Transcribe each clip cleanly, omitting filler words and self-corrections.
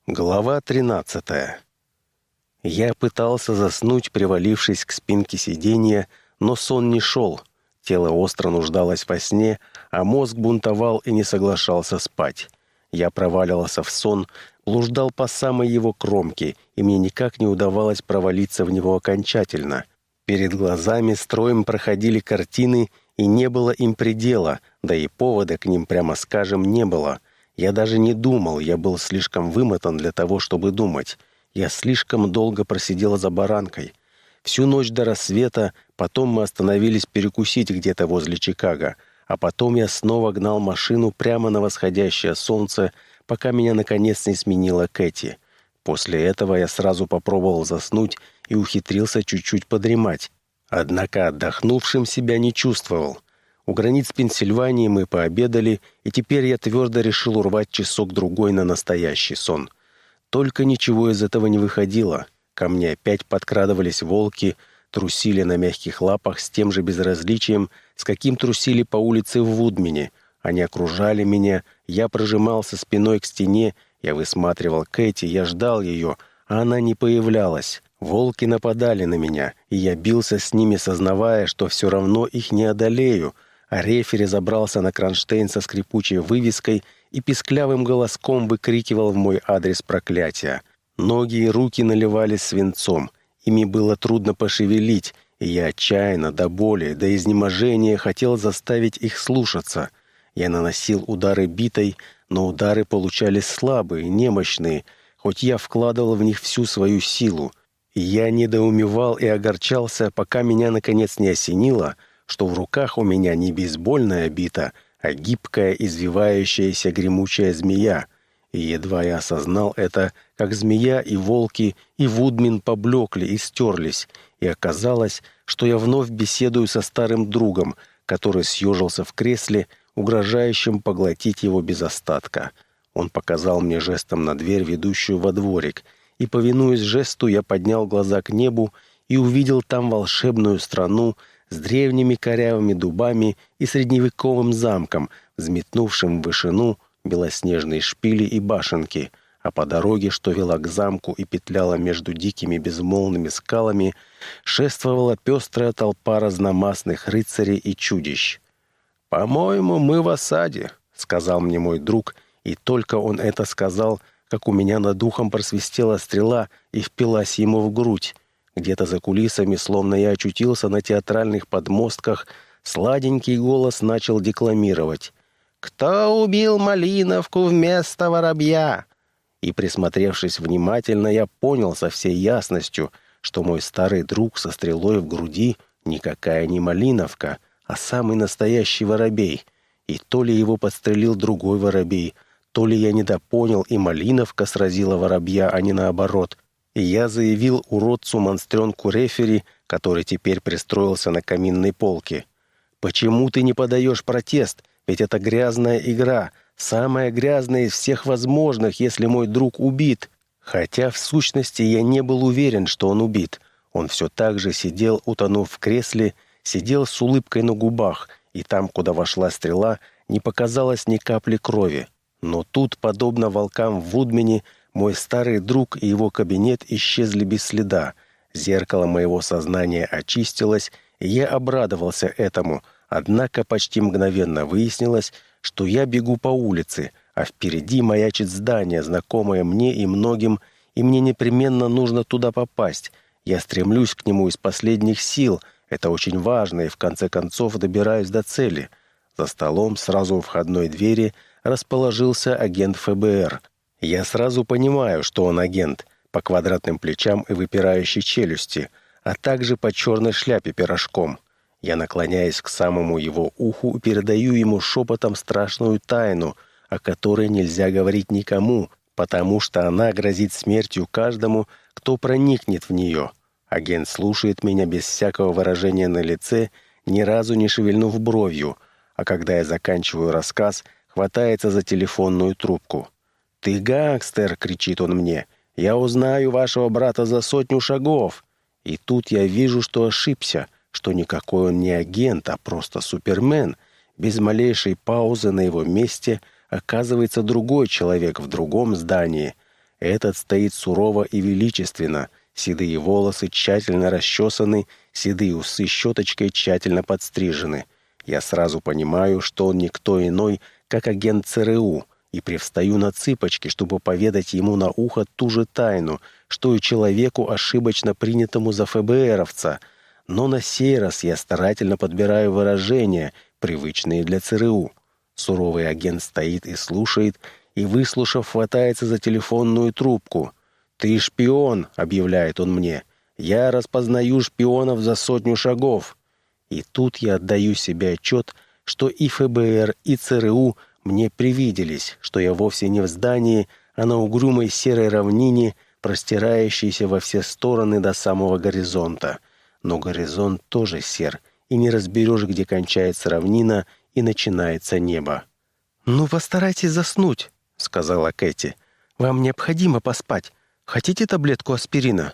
Глава 13. Я пытался заснуть, привалившись к спинке сиденья, но сон не шел. Тело остро нуждалось во сне, а мозг бунтовал и не соглашался спать. Я проваливался в сон, блуждал по самой его кромке, и мне никак не удавалось провалиться в него окончательно. Перед глазами строем проходили картины, и не было им предела, да и повода к ним, прямо скажем, не было. Я даже не думал, я был слишком вымотан для того, чтобы думать. Я слишком долго просидел за баранкой. Всю ночь до рассвета, потом мы остановились перекусить где-то возле Чикаго, а потом я снова гнал машину прямо на восходящее солнце, пока меня наконец не сменила Кэти. После этого я сразу попробовал заснуть и ухитрился чуть-чуть подремать. Однако отдохнувшим себя не чувствовал. У границ Пенсильвании мы пообедали, и теперь я твердо решил урвать часок-другой на настоящий сон. Только ничего из этого не выходило. Ко мне опять подкрадывались волки, трусили на мягких лапах с тем же безразличием, с каким трусили по улице в Вудмене. Они окружали меня, я прижимался спиной к стене, я высматривал Кэти, я ждал ее, а она не появлялась. Волки нападали на меня, и я бился с ними, сознавая, что все равно их не одолею, а рефери забрался на кронштейн со скрипучей вывеской и писклявым голоском выкрикивал в мой адрес проклятия. Ноги и руки наливались свинцом, ими было трудно пошевелить, и я отчаянно, до боли, до изнеможения хотел заставить их слушаться. Я наносил удары битой, но удары получались слабые, немощные, хоть я вкладывал в них всю свою силу. И я недоумевал и огорчался, пока меня наконец не осенило, что в руках у меня не бейсбольная бита, а гибкая, извивающаяся гремучая змея. И едва я осознал это, как змея и волки, и Вудмен поблекли и стерлись, и оказалось, что я вновь беседую со старым другом, который съежился в кресле, угрожающим поглотить его без остатка. Он показал мне жестом на дверь, ведущую во дворик, и, повинуясь жесту, я поднял глаза к небу и увидел там волшебную страну с древними корявыми дубами и средневековым замком, взметнувшим в вышину белоснежные шпили и башенки, а по дороге, что вела к замку и петляла между дикими безмолвными скалами, шествовала пестрая толпа разномастных рыцарей и чудищ. «По-моему, мы в осаде», — сказал мне мой друг, и только он это сказал, как у меня над ухом просвистела стрела и впилась ему в грудь. Где-то за кулисами, словно я очутился на театральных подмостках, сладенький голос начал декламировать: «Кто убил Малиновку вместо воробья?» И, присмотревшись внимательно, я понял со всей ясностью, что мой старый друг со стрелой в груди никакая не Малиновка, а самый настоящий воробей. И то ли его подстрелил другой воробей, то ли я недопонял, и Малиновка сразила воробья, а не наоборот. И я заявил уродцу-монстренку рефери, который теперь пристроился на каминной полке: «Почему ты не подаешь протест? Ведь это грязная игра, самая грязная из всех возможных, если мой друг убит». Хотя, в сущности, я не был уверен, что он убит. Он все так же сидел, утонув в кресле, сидел с улыбкой на губах, и там, куда вошла стрела, не показалось ни капли крови. Но тут, подобно волкам в Вудмене, мой старый друг и его кабинет исчезли без следа. Зеркало моего сознания очистилось, и я обрадовался этому, однако почти мгновенно выяснилось, что я бегу по улице, а впереди маячит здание, знакомое мне и многим, и мне непременно нужно туда попасть. Я стремлюсь к нему из последних сил, это очень важно, и в конце концов добираюсь до цели. За столом, сразу у входной двери, расположился агент ФБР. Я сразу понимаю, что он агент, по квадратным плечам и выпирающей челюсти, а также по черной шляпе пирожком. Я наклоняюсь к самому его уху и передаю ему шепотом страшную тайну, о которой нельзя говорить никому, потому что она грозит смертью каждому, кто проникнет в нее. Агент слушает меня без всякого выражения на лице, ни разу не шевельнув бровью, а когда я заканчиваю рассказ, хватается за телефонную трубку. «Ты гангстер!» — кричит он мне. «Я узнаю вашего брата за 100 шагов!» И тут я вижу, что ошибся, что никакой он не агент, а просто супермен. Без малейшей паузы на его месте оказывается другой человек в другом здании. Этот стоит сурово и величественно, седые волосы тщательно расчесаны, седые усы щеточкой тщательно подстрижены. Я сразу понимаю, что он никто иной, как агент ЦРУ, и привстаю на цыпочки, чтобы поведать ему на ухо ту же тайну, что и человеку, ошибочно принятому за ФБРовца. Но на сей раз я старательно подбираю выражения, привычные для ЦРУ. Суровый агент стоит и слушает, и, выслушав, хватается за телефонную трубку. «Ты шпион», — объявляет он мне. «Я распознаю шпионов за 100 шагов». И тут я отдаю себе отчет, что и ФБР, и ЦРУ мне привиделись, что я вовсе не в здании, а на угрюмой серой равнине, простирающейся во все стороны до самого горизонта. Но горизонт тоже сер, и не разберешь, где кончается равнина и начинается небо. «Ну, постарайтесь заснуть», — сказала Кэти. «Вам необходимо поспать. Хотите таблетку аспирина?»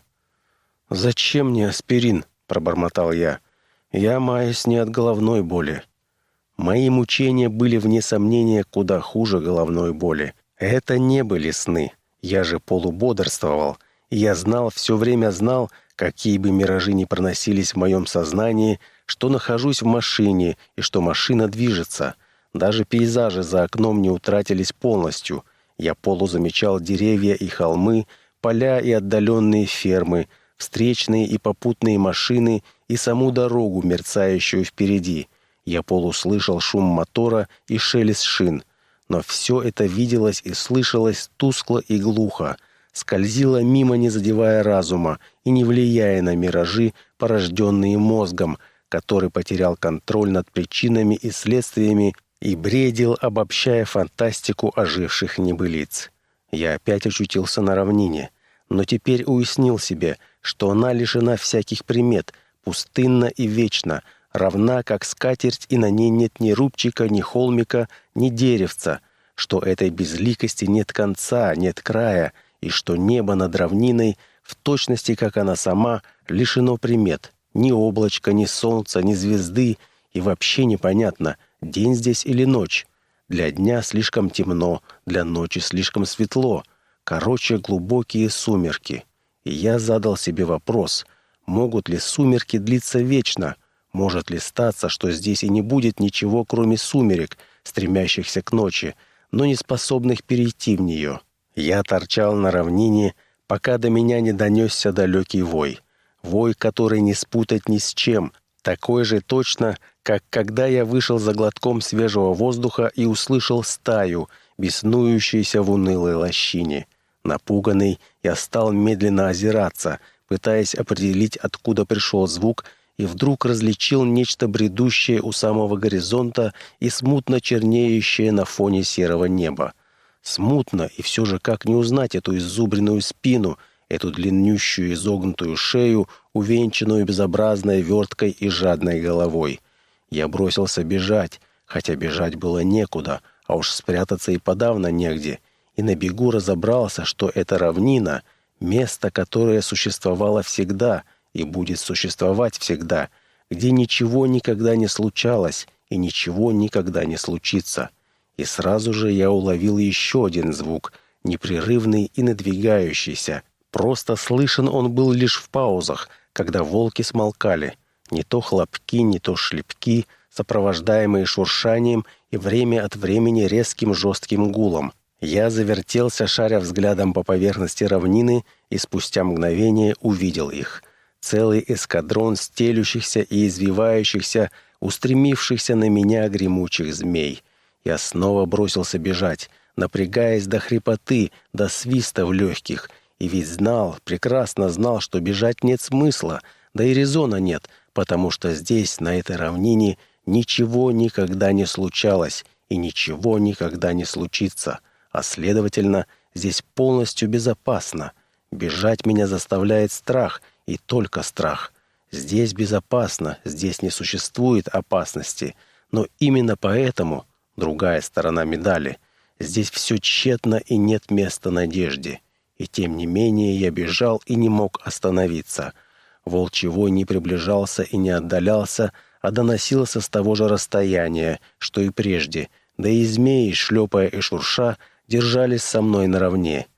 «Зачем мне аспирин?» — пробормотал я. «Я маюсь не от головной боли». Мои мучения были, вне сомнения, куда хуже головной боли. Это не были сны. Я же полубодрствовал. И я знал, все время знал, какие бы миражи ни проносились в моем сознании, что нахожусь в машине и что машина движется. Даже пейзажи за окном не утратились полностью. Я полузамечал деревья и холмы, поля и отдаленные фермы, встречные и попутные машины и саму дорогу, мерцающую впереди. Я полуслышал шум мотора и шелест шин. Но все это виделось и слышалось тускло и глухо, скользило мимо, не задевая разума и не влияя на миражи, порожденные мозгом, который потерял контроль над причинами и следствиями и бредил, обобщая фантастику оживших небылиц. Я опять очутился на равнине, но теперь уяснил себе, что она лишена всяких примет, пустынна и вечна, равна, как скатерть, и на ней нет ни рубчика, ни холмика, ни деревца, что этой безликости нет конца, нет края, и что небо над равниной, в точности, как она сама, лишено примет, ни облачка, ни солнца, ни звезды, и вообще непонятно, день здесь или ночь. Для дня слишком темно, для ночи слишком светло, короче, глубокие сумерки. И я задал себе вопрос, могут ли сумерки длиться вечно? Может ли статься, что здесь и не будет ничего, кроме сумерек, стремящихся к ночи, но не способных перейти в нее? Я торчал на равнине, пока до меня не донесся далекий вой. Вой, который не спутать ни с чем, такой же точно, как когда я вышел за глотком свежего воздуха и услышал стаю, беснующуюся в унылой лощине. Напуганный, я стал медленно озираться, пытаясь определить, откуда пришел звук, и вдруг различил нечто бредущее у самого горизонта и смутно чернеющее на фоне серого неба. Смутно, и все же как не узнать эту иззубренную спину, эту длиннющую изогнутую шею, увенчанную безобразной верткой и жадной головой. Я бросился бежать, хотя бежать было некуда, а уж спрятаться и подавно негде, и на бегу разобрался, что это равнина, место, которое существовало всегда и будет существовать всегда, где ничего никогда не случалось и ничего никогда не случится. И сразу же я уловил еще один звук, непрерывный и надвигающийся. Просто слышен он был лишь в паузах, когда волки смолкали. Не то хлопки, не то шлепки, сопровождаемые шуршанием и время от времени резким жестким гулом. Я завертелся, шаря взглядом по поверхности равнины, и спустя мгновение увидел их. Целый эскадрон стелющихся и извивающихся, устремившихся на меня гремучих змей. Я снова бросился бежать, напрягаясь до хрипоты, до свиста в легких, и ведь знал, прекрасно знал, что бежать нет смысла, да и резона нет, потому что здесь, на этой равнине, ничего никогда не случалось и ничего никогда не случится, а следовательно, здесь полностью безопасно. Бежать меня заставляет страх, и только страх. Здесь безопасно, здесь не существует опасности, но именно поэтому, другая сторона медали, здесь все тщетно и нет места надежде. И тем не менее я бежал и не мог остановиться. Волчий вой не приближался и не отдалялся, а доносился с того же расстояния, что и прежде, да и змеи, шлепая и шурша, держались со мной наравне.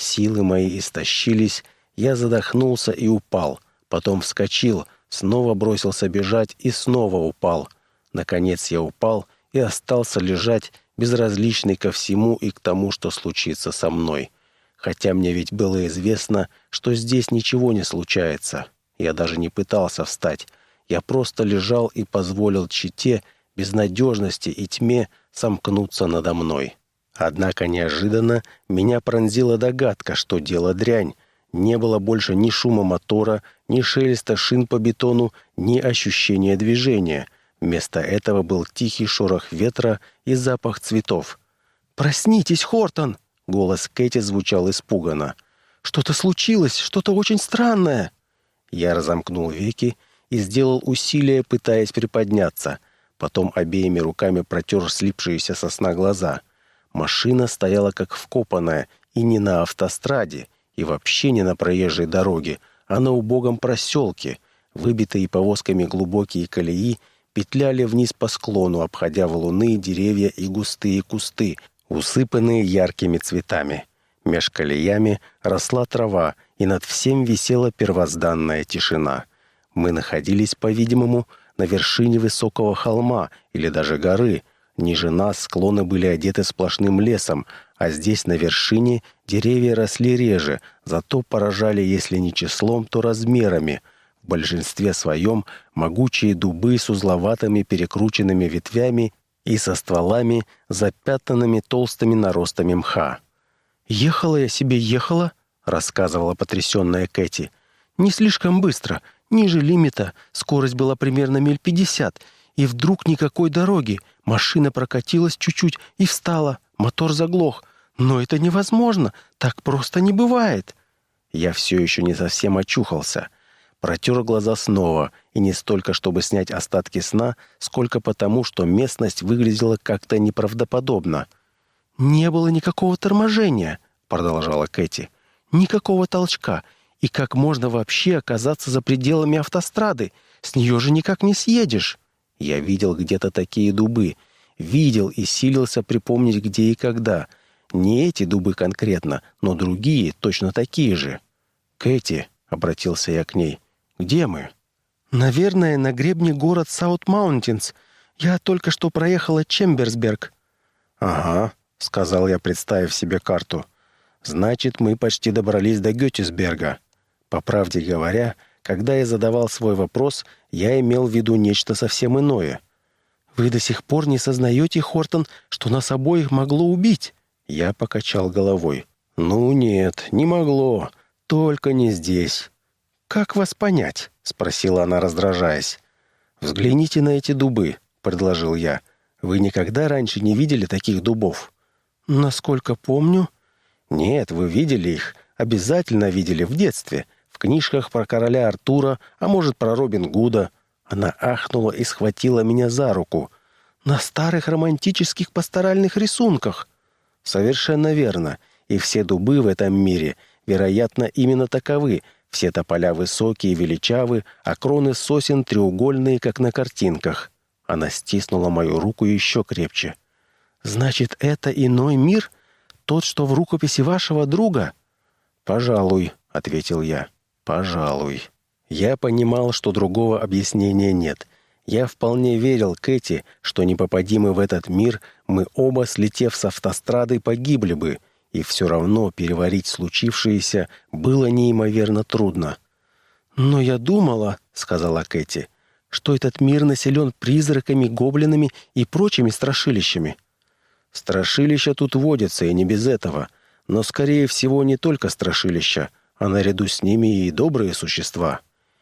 Силы мои истощились, я задохнулся и упал. Потом вскочил, снова бросился бежать и снова упал. Наконец я упал и остался лежать, безразличный ко всему и к тому, что случится со мной. Хотя мне ведь было известно, что здесь ничего не случается. Я даже не пытался встать. Я просто лежал и позволил тщете, безнадежности и тьме сомкнуться надо мной. Однако неожиданно меня пронзила догадка, что дело дрянь. Не было больше ни шума мотора, ни шелеста шин по бетону, ни ощущения движения. Вместо этого был тихий шорох ветра и запах цветов. «Проснитесь, Хортон!» — голос Кэти звучал испуганно. «Что-то случилось, что-то очень странное!» Я разомкнул веки и сделал усилие, пытаясь приподняться. Потом обеими руками протер слипшиеся со сна глаза. Машина стояла как вкопанная, и не на автостраде, и вообще не на проезжей дороге, а на убогом проселке. Выбитые повозками глубокие колеи петляли вниз по склону, обходя валуны, деревья и густые кусты, усыпанные яркими цветами. Меж колеями росла трава, и над всем висела первозданная тишина. Мы находились, по-видимому, на вершине высокого холма или даже горы. Ниже нас склоны были одеты сплошным лесом, а здесь, на вершине, деревья росли реже, зато поражали, если не числом, то размерами. В большинстве своем могучие дубы с узловатыми перекрученными ветвями и со стволами, запятнанными толстыми наростами мха. «Ехала я себе, ехала», — рассказывала потрясенная Кэти. «Не слишком быстро, ниже лимита, скорость была примерно миль 50, и вдруг никакой дороги, машина прокатилась чуть-чуть и встала, мотор заглох. Но это невозможно, так просто не бывает». Я все еще не совсем очухался. Протер глаза снова, и не столько, чтобы снять остатки сна, сколько потому, что местность выглядела как-то неправдоподобно. «Не было никакого торможения», — продолжала Кэти. «Никакого толчка. И как можно вообще оказаться за пределами автострады? С нее же никак не съедешь». Я видел где-то такие дубы. Видел и силился припомнить, где и когда. Не эти дубы конкретно, но другие, точно такие же. «Кэти», — обратился я к ней, — «где мы?» «Наверное, на гребне город Саут-Маунтинс. Я только что проехала Чемберсберг». «Ага», — сказал я, представив себе карту. «Значит, мы почти добрались до Геттисберга». По правде говоря, когда я задавал свой вопрос, я имел в виду нечто совсем иное. «Вы до сих пор не сознаете, Хортон, что нас обоих могло убить?» Я покачал головой. «Ну нет, не могло. Только не здесь». «Как вас понять?» — спросила она, раздражаясь. «Взгляните на эти дубы», — предложил я. «Вы никогда раньше не видели таких дубов?» «Насколько помню...» «Нет, вы видели их. Обязательно видели в детстве. В книжках про короля Артура, а может, про Робин Гуда». Она ахнула и схватила меня за руку. «На старых романтических пасторальных рисунках». «Совершенно верно. И все дубы в этом мире, вероятно, именно таковы. Все тополя высокие и величавы, а кроны сосен треугольные, как на картинках». Она стиснула мою руку еще крепче. «Значит, это иной мир? Тот, что в рукописи вашего друга?» «Пожалуй», — ответил я. «Пожалуй». Я понимал, что другого объяснения нет. Я вполне верил Кэти, что не попади мы в этот мир, мы оба, слетев с автострады, погибли бы, и все равно переварить случившееся было неимоверно трудно. «Но я думала, — сказала Кэти, — что этот мир населен призраками, гоблинами и прочими страшилищами». «Страшилища тут водятся, и не без этого. Но, скорее всего, не только страшилища, а наряду с ними и добрые существа.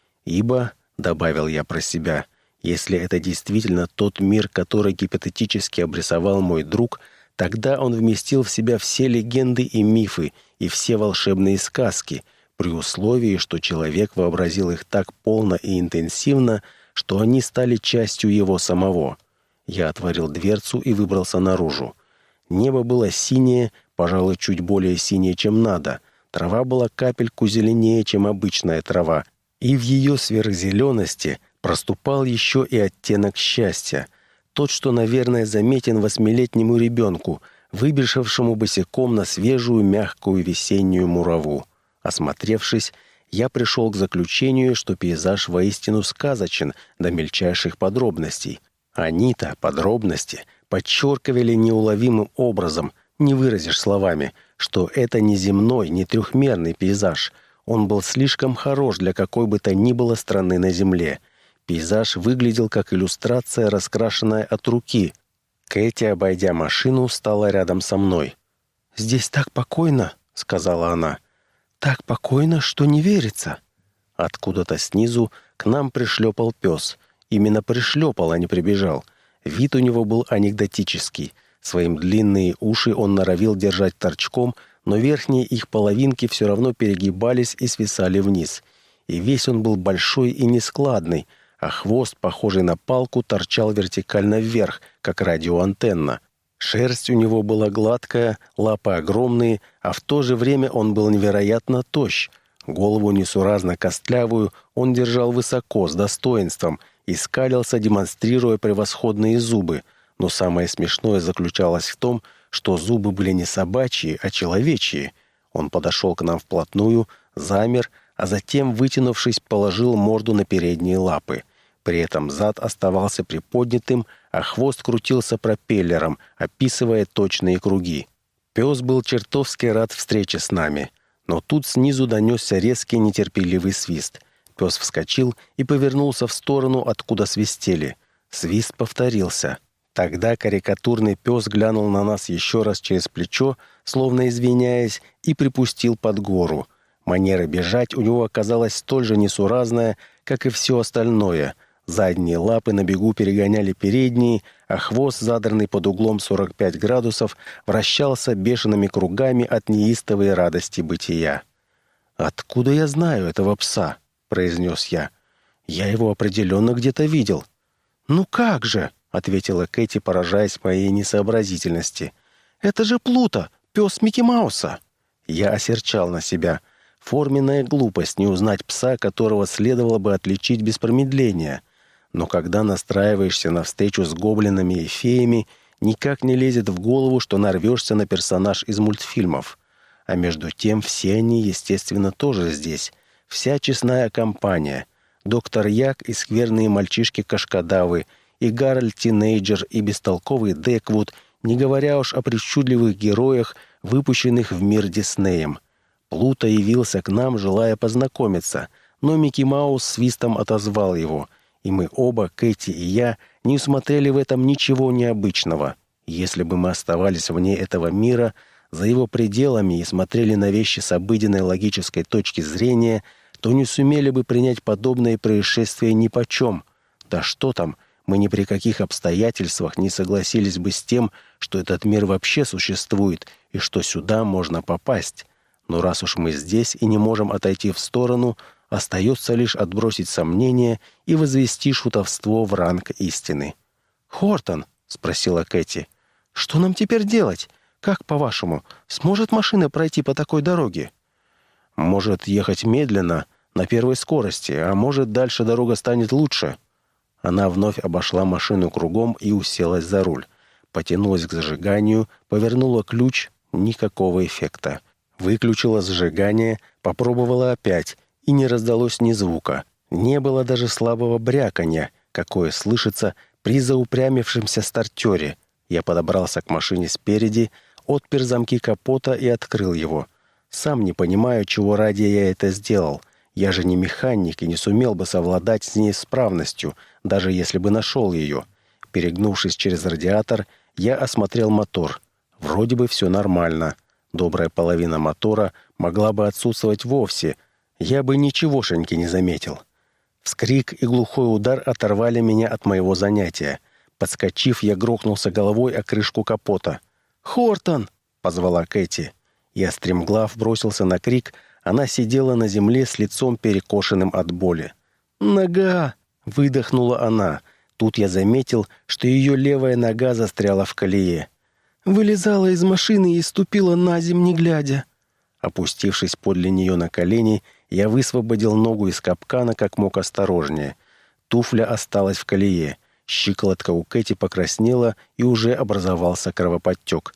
Ибо, — добавил я про себя, — если это действительно тот мир, который гипотетически обрисовал мой друг, тогда он вместил в себя все легенды и мифы и все волшебные сказки, при условии, что человек вообразил их так полно и интенсивно, что они стали частью его самого. Я отворил дверцу и выбрался наружу. Небо было синее, пожалуй, чуть более синее, чем надо. Трава была капельку зеленее, чем обычная трава, и в ее сверхзелености проступал еще и оттенок счастья. Тот, что, наверное, заметен 8-летнему ребенку. выбежавшему босиком на свежую мягкую весеннюю мураву. Осмотревшись, я пришел к заключению, что пейзаж воистину сказочен до мельчайших подробностей. Они-то, подробности, подчеркивали неуловимым образом, не выразишь словами, что это не земной, не трехмерный пейзаж. Он был слишком хорош для какой бы то ни было страны на земле. Пейзаж выглядел как иллюстрация, раскрашенная от руки. Кэти, обойдя машину, стала рядом со мной. «Здесь так покойно», — сказала она. «Так покойно, что не верится». Откуда-то снизу к нам пришлепал пес. Именно пришлепал, а не прибежал. Вид у него был анекдотический. Своим длинные уши он норовил держать торчком, но верхние их половинки все равно перегибались и свисали вниз. И весь он был большой и нескладный, а хвост, похожий на палку, торчал вертикально вверх, как радиоантенна. Шерсть у него была гладкая, лапы огромные, а в то же время он был невероятно тощ. Голову несуразно костлявую он держал высоко, с достоинством, и скалился, демонстрируя превосходные зубы. Но самое смешное заключалось в том, что зубы были не собачьи, а человечьи. Он подошел к нам вплотную, замер, а затем, вытянувшись, положил морду на передние лапы. При этом зад оставался приподнятым, а хвост крутился пропеллером, описывая точные круги. Пес был чертовски рад встрече с нами. Но тут снизу донесся резкий нетерпеливый свист. Пес вскочил и повернулся в сторону, откуда свистели. Свист повторился. Тогда карикатурный пес глянул на нас еще раз через плечо, словно извиняясь, и припустил под гору. Манера бежать у него оказалась столь же несуразная, как и все остальное. Задние лапы на бегу перегоняли передние, а хвост, задранный под углом 45 градусов, вращался бешеными кругами от неистовой радости бытия. «Откуда я знаю этого пса?» — произнес я. «Я его определенно где-то видел». «Ну как же?» — ответила Кэти, поражаясь моей несообразительности. «Это же Плуто, пес Микки Мауса!» Я осерчал на себя. Форменная глупость не узнать пса, которого следовало бы отличить без промедления. Но когда настраиваешься на встречу с гоблинами и феями, никак не лезет в голову, что нарвешься на персонаж из мультфильмов. А между тем все они, естественно, тоже здесь. Вся честная компания. Доктор Як и скверные мальчишки-кашкадавы, и Гарольд-тинейджер, и бестолковый Деквуд, не говоря уж о причудливых героях, выпущенных в мир Диснеем. Плуто явился к нам, желая познакомиться, но Микки Маус свистом отозвал его, и мы оба, Кэти и я, не усмотрели в этом ничего необычного. Если бы мы оставались вне этого мира, за его пределами и смотрели на вещи с обыденной логической точки зрения, то не сумели бы принять подобные происшествия нипочем. Да что там, мы ни при каких обстоятельствах не согласились бы с тем, что этот мир вообще существует и что сюда можно попасть. Но раз уж мы здесь и не можем отойти в сторону, остается лишь отбросить сомнения и возвести шутовство в ранг истины. «Хортон», — спросила Кэти, — «что нам теперь делать? Как, по-вашему, сможет машина пройти по такой дороге?» «Может ехать медленно, на первой скорости, а может, дальше дорога станет лучше». Она вновь обошла машину кругом и уселась за руль. Потянулась к зажиганию, повернула ключ — никакого эффекта. Выключила зажигание, попробовала опять, и не раздалось ни звука. Не было даже слабого бряканья, какое слышится при заупрямившемся стартере. Я подобрался к машине спереди, отпер замки капота и открыл его. Сам не понимаю, чего ради я это сделал. Я же не механик и не сумел бы совладать с неисправностью, даже если бы нашел ее. Перегнувшись через радиатор, я осмотрел мотор. Вроде бы все нормально. Добрая половина мотора могла бы отсутствовать вовсе. Я бы ничегошеньки не заметил. Вскрик и глухой удар оторвали меня от моего занятия. Подскочив, я грохнулся головой о крышку капота. «Хортон!» — позвала Кэти. Я стремглав бросился на крик. Она сидела на земле с лицом перекошенным от боли. «Нога!» — выдохнула она. Тут я заметил, что ее левая нога застряла в колее. «Вылезала из машины и ступила на землю, не глядя». Опустившись подле нее на колени, я высвободил ногу из капкана как мог осторожнее. Туфля осталась в колее. Щиколотка у Кэти покраснела, и уже образовался кровоподтек.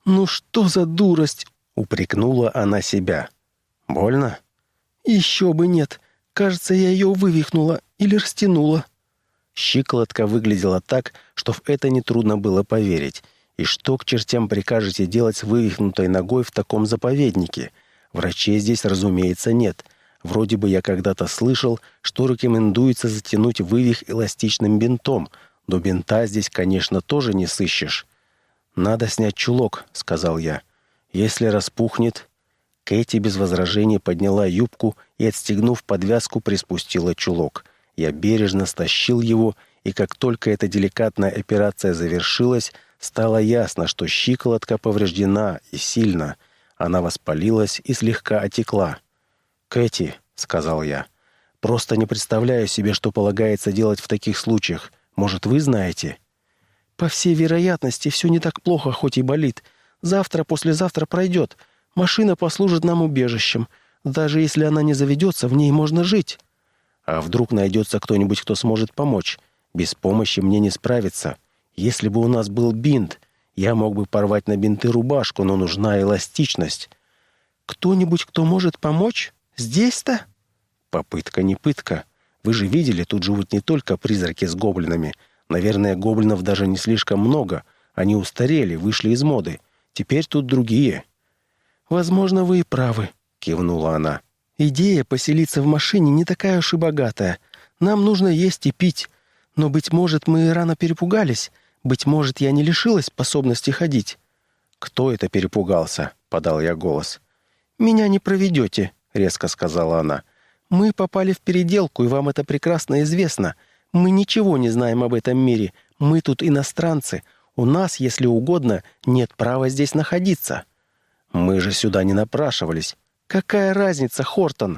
«Ну что за дурость!» — упрекнула она себя. «Больно?» «Еще бы нет. Кажется, я ее вывихнула или растянула». Щиколотка выглядела так, что в это нетрудно было поверить. И что к чертям прикажете делать с вывихнутой ногой в таком заповеднике? Врачей здесь, разумеется, нет. Вроде бы я когда-то слышал, что рекомендуется затянуть вывих эластичным бинтом, но бинта здесь, конечно, тоже не сыщешь. «Надо снять чулок», — сказал я. «Если распухнет...» Кэти без возражений подняла юбку и, отстегнув подвязку, приспустила чулок. Я бережно стащил его, и как только эта деликатная операция завершилась, стало ясно, что щиколотка повреждена и сильно. Она воспалилась и слегка отекла. «Кэти», — сказал я, — «просто не представляю себе, что полагается делать в таких случаях. Может, вы знаете?» «По всей вероятности, все не так плохо, хоть и болит. Завтра-послезавтра пройдет. Машина послужит нам убежищем. Даже если она не заведется, в ней можно жить». «А вдруг найдется кто-нибудь, кто сможет помочь? Без помощи мне не справиться. Если бы у нас был бинт, я мог бы порвать на бинты рубашку, но нужна эластичность». «Кто-нибудь, кто может помочь? Здесь-то?» «Попытка не пытка. Вы же видели, тут живут не только призраки с гоблинами. Наверное, гоблинов даже не слишком много. Они устарели, вышли из моды. Теперь тут другие». «Возможно, вы и правы», — кивнула она. «Идея поселиться в машине не такая уж и богатая. Нам нужно есть и пить. Но, быть может, мы рано перепугались. Быть может, я не лишилась способности ходить». «Кто это перепугался?» — подал я голос. «Меня не проведете», — резко сказала она. «Мы попали в переделку, и вам это прекрасно известно. Мы ничего не знаем об этом мире. Мы тут иностранцы. У нас, если угодно, нет права здесь находиться». «Мы же сюда не напрашивались». «Какая разница, Хортон?»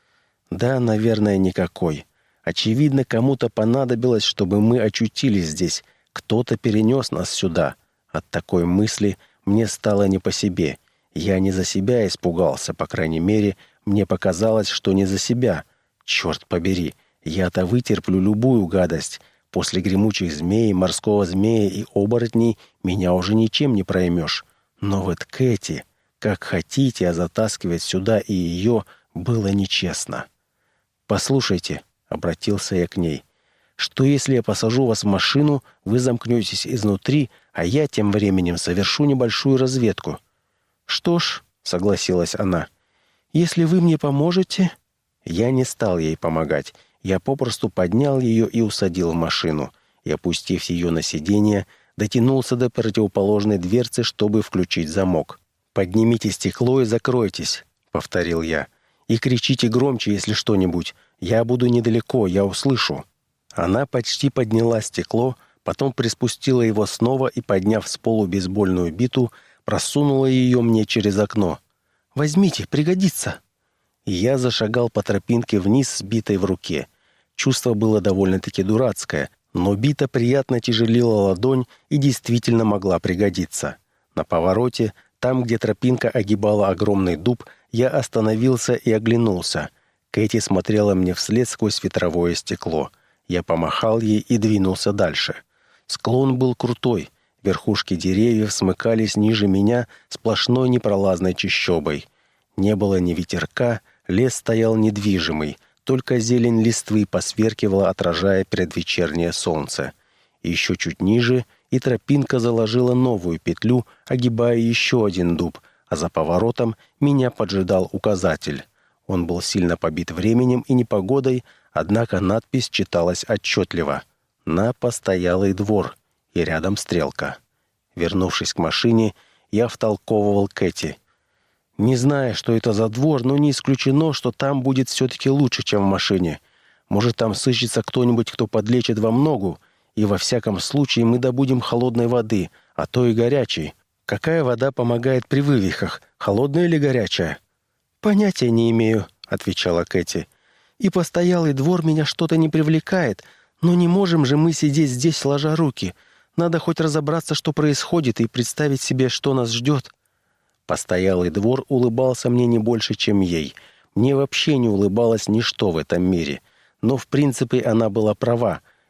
«Да, наверное, никакой. Очевидно, кому-то понадобилось, чтобы мы очутились здесь. Кто-то перенес нас сюда. От такой мысли мне стало не по себе. Я не за себя испугался, по крайней мере, мне показалось, что не за себя. Черт побери, я-то вытерплю любую гадость. После гремучих змей, морского змея и оборотней меня уже ничем не проймешь. Но вот Кэти... Как хотите, а затаскивать сюда и ее было нечестно. «Послушайте», — обратился я к ней, — «что если я посажу вас в машину, вы замкнетесь изнутри, а я тем временем совершу небольшую разведку?» «Что ж», — согласилась она, — «если вы мне поможете...» Я не стал ей помогать. Я попросту поднял ее и усадил в машину. И, опустив ее на сиденье, дотянулся до противоположной дверцы, чтобы включить замок. «Поднимите стекло и закройтесь», — повторил я. «И кричите громче, если что-нибудь. Я буду недалеко, я услышу». Она почти подняла стекло, потом приспустила его снова и, подняв с полу бейсбольную биту, просунула ее мне через окно. «Возьмите, пригодится». И я зашагал по тропинке вниз с битой в руке. Чувство было довольно-таки дурацкое, но бита приятно тяжелила ладонь и действительно могла пригодиться. На повороте, там, где тропинка огибала огромный дуб, я остановился и оглянулся. Кэти смотрела мне вслед сквозь ветровое стекло. Я помахал ей и двинулся дальше. Склон был крутой. Верхушки деревьев смыкались ниже меня сплошной непролазной чащобой. Не было ни ветерка, лес стоял недвижимый, только зелень листвы посверкивала, отражая предвечернее солнце. И еще чуть ниже, и тропинка заложила новую петлю, огибая еще один дуб, а за поворотом меня поджидал указатель. Он был сильно побит временем и непогодой, однако надпись читалась отчетливо: «На постоялый двор», и рядом стрелка. Вернувшись к машине, я втолковывал Кэти. «Не знаю, что это за двор, но не исключено, что там будет все-таки лучше, чем в машине. Может, там сыщется кто-нибудь, кто подлечит вам ногу, и во всяком случае мы добудем холодной воды, а то и горячей. Какая вода помогает при вывихах, холодная или горячая?» «Понятия не имею», — отвечала Кэти. «И постоялый двор меня что-то не привлекает, но не можем же мы сидеть здесь сложа руки. Надо хоть разобраться, что происходит, и представить себе, что нас ждет». Постоялый двор улыбался мне не больше, чем ей. Мне вообще не улыбалось ничто в этом мире. Но в принципе она была права.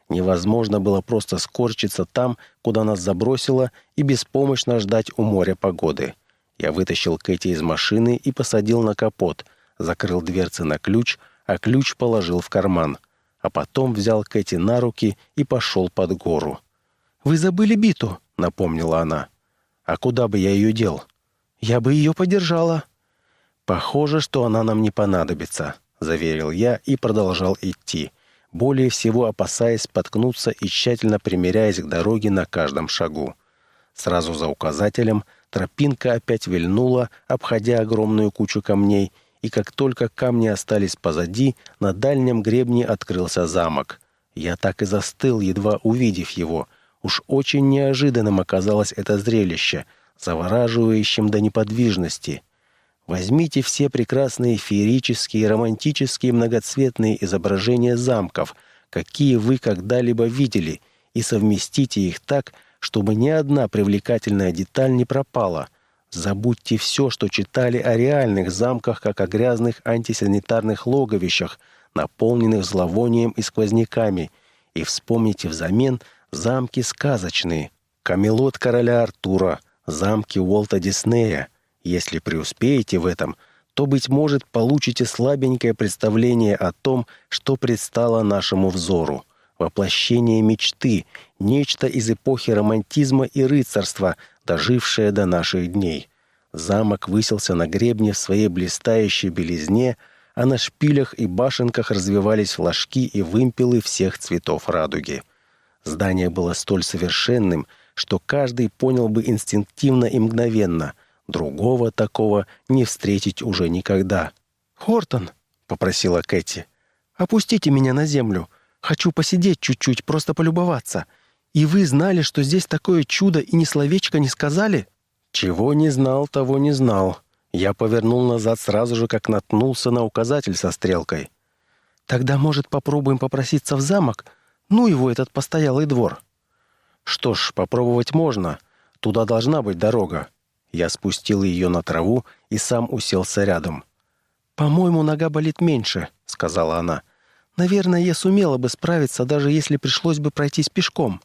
Невозможно было просто скорчиться там, куда нас забросило, и беспомощно ждать у моря погоды. Я вытащил Кэти из машины и посадил на капот, закрыл дверцы на ключ, а ключ положил в карман. А потом взял Кэти на руки и пошел под гору. «Вы забыли биту», — напомнила она. «А куда бы я ее дел?» «Я бы ее подержала». «Похоже, что она нам не понадобится», — заверил я и продолжал идти, более всего опасаясь споткнуться и тщательно примеряясь к дороге на каждом шагу. Сразу за указателем тропинка опять вильнула, обходя огромную кучу камней, и как только камни остались позади, на дальнем гребне открылся замок. Я так и застыл, едва увидев его. Уж очень неожиданным оказалось это зрелище, завораживающим до неподвижности. Возьмите все прекрасные феерические, романтические, многоцветные изображения замков, какие вы когда-либо видели, и совместите их так, чтобы ни одна привлекательная деталь не пропала. Забудьте все, что читали о реальных замках, как о грязных антисанитарных логовищах, наполненных зловонием и сквозняками, и вспомните взамен замки сказочные, Камелот короля Артура, замки Уолта Диснея. Если преуспеете в этом, то, быть может, получите слабенькое представление о том, что предстало нашему взору. Воплощение мечты, нечто из эпохи романтизма и рыцарства, дожившее до наших дней. Замок высился на гребне в своей блистающей белизне, а на шпилях и башенках развивались флажки и вымпелы всех цветов радуги. Здание было столь совершенным, что каждый понял бы инстинктивно и мгновенно. Другого такого не встретить уже никогда. «Хортон», — попросила Кэти, — «опустите меня на землю. Хочу посидеть чуть-чуть, просто полюбоваться. И вы знали, что здесь такое чудо, и ни словечко не сказали?» «Чего не знал, того не знал». Я повернул назад сразу же, как наткнулся на указатель со стрелкой. «Тогда, может, попробуем попроситься в замок? Ну его, этот постоялый двор». «Что ж, попробовать можно. Туда должна быть дорога». Я спустил ее на траву и сам уселся рядом. «По-моему, нога болит меньше», — сказала она. «Наверное, я сумела бы справиться, даже если пришлось бы пройтись пешком».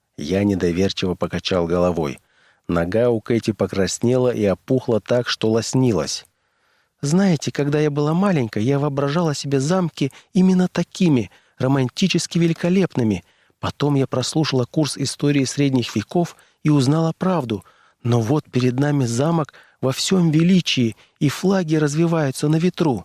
Я недоверчиво покачал головой. Нога у Кэти покраснела и опухла так, что лоснилась. «Знаете, когда я была маленькой, я воображала себе замки именно такими, романтически великолепными. Потом я прослушала курс истории средних веков и узнала правду. Но вот перед нами замок во всем величии, и флаги развиваются на ветру».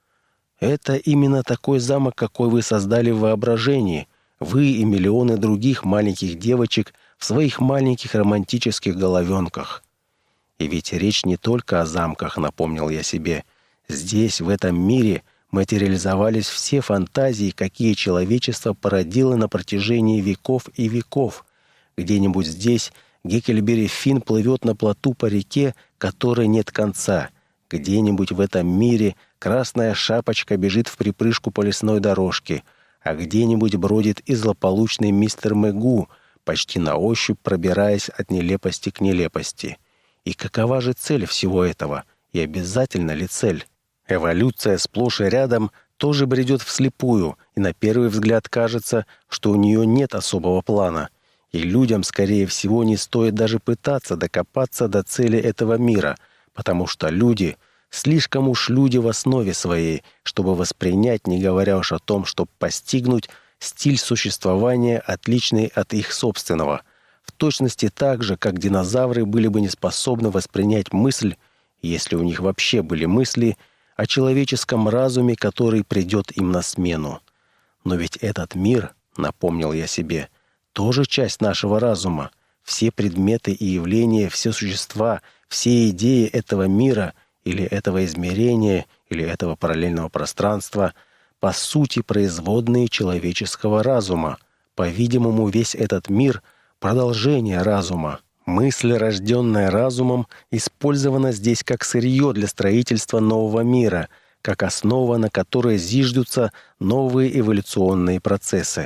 «Это именно такой замок, какой вы создали в воображении. Вы и миллионы других маленьких девочек в своих маленьких романтических головенках». И ведь речь не только о замках, напомнил я себе. Здесь, в этом мире, материализовались все фантазии, какие человечество породило на протяжении веков и веков. Где-нибудь здесь Гекльберри Финн плывет на плоту по реке, которой нет конца. Где-нибудь в этом мире Красная Шапочка бежит в припрыжку по лесной дорожке, а где-нибудь бродит и злополучный мистер Мэгу, почти на ощупь пробираясь от нелепости к нелепости. И какова же цель всего этого? И обязательно ли цель? Эволюция сплошь и рядом тоже бредет вслепую, и на первый взгляд кажется, что у нее нет особого плана. И людям, скорее всего, не стоит даже пытаться докопаться до цели этого мира, потому что люди, слишком уж люди в основе своей, чтобы воспринять, не говоря уж о том, чтобы постигнуть, стиль существования, отличный от их собственного. В точности так же, как динозавры были бы не способны воспринять мысль, если у них вообще были мысли, о человеческом разуме, который придет им на смену. Но ведь этот мир, напомнил я себе, тоже часть нашего разума. Все предметы и явления, все существа, все идеи этого мира или этого измерения, или этого параллельного пространства, по сути, производные человеческого разума. По-видимому, весь этот мир — продолжение разума. Мысль, рожденная разумом, использована здесь как сырье для строительства нового мира, как основа, на которой зиждутся новые эволюционные процессы.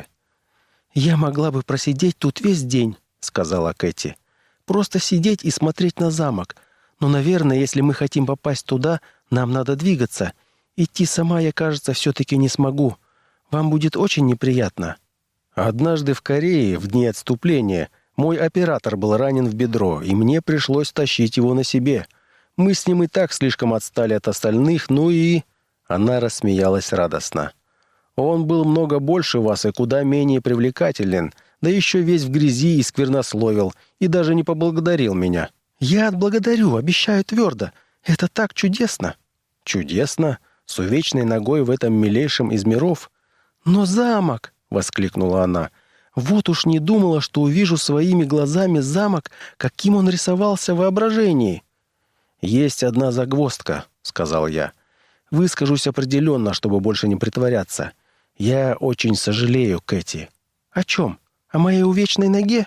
«Я могла бы просидеть тут весь день», — сказала Кэти. «Просто сидеть и смотреть на замок. Но, наверное, если мы хотим попасть туда, нам надо двигаться. Идти сама я, кажется, все-таки не смогу. Вам будет очень неприятно». Однажды в Корее, в дни отступления, мой оператор был ранен в бедро, и мне пришлось тащить его на себе. Мы с ним и так слишком отстали от остальных, ну и...» Она рассмеялась радостно. «Он был много больше вас и куда менее привлекателен, да еще весь в грязи и сквернословил, и даже не поблагодарил меня». «Я отблагодарю, обещаю твердо. Это так чудесно!» «Чудесно? С увечной ногой в этом милейшем из миров?» «Но замок!» — воскликнула она. «Вот уж не думала, что увижу своими глазами замок, каким он рисовался в воображении». «Есть одна загвоздка», — сказал я. «Выскажусь определенно, чтобы больше не притворяться. Я очень сожалею, Кэти». «О чем? О моей увечной ноге?»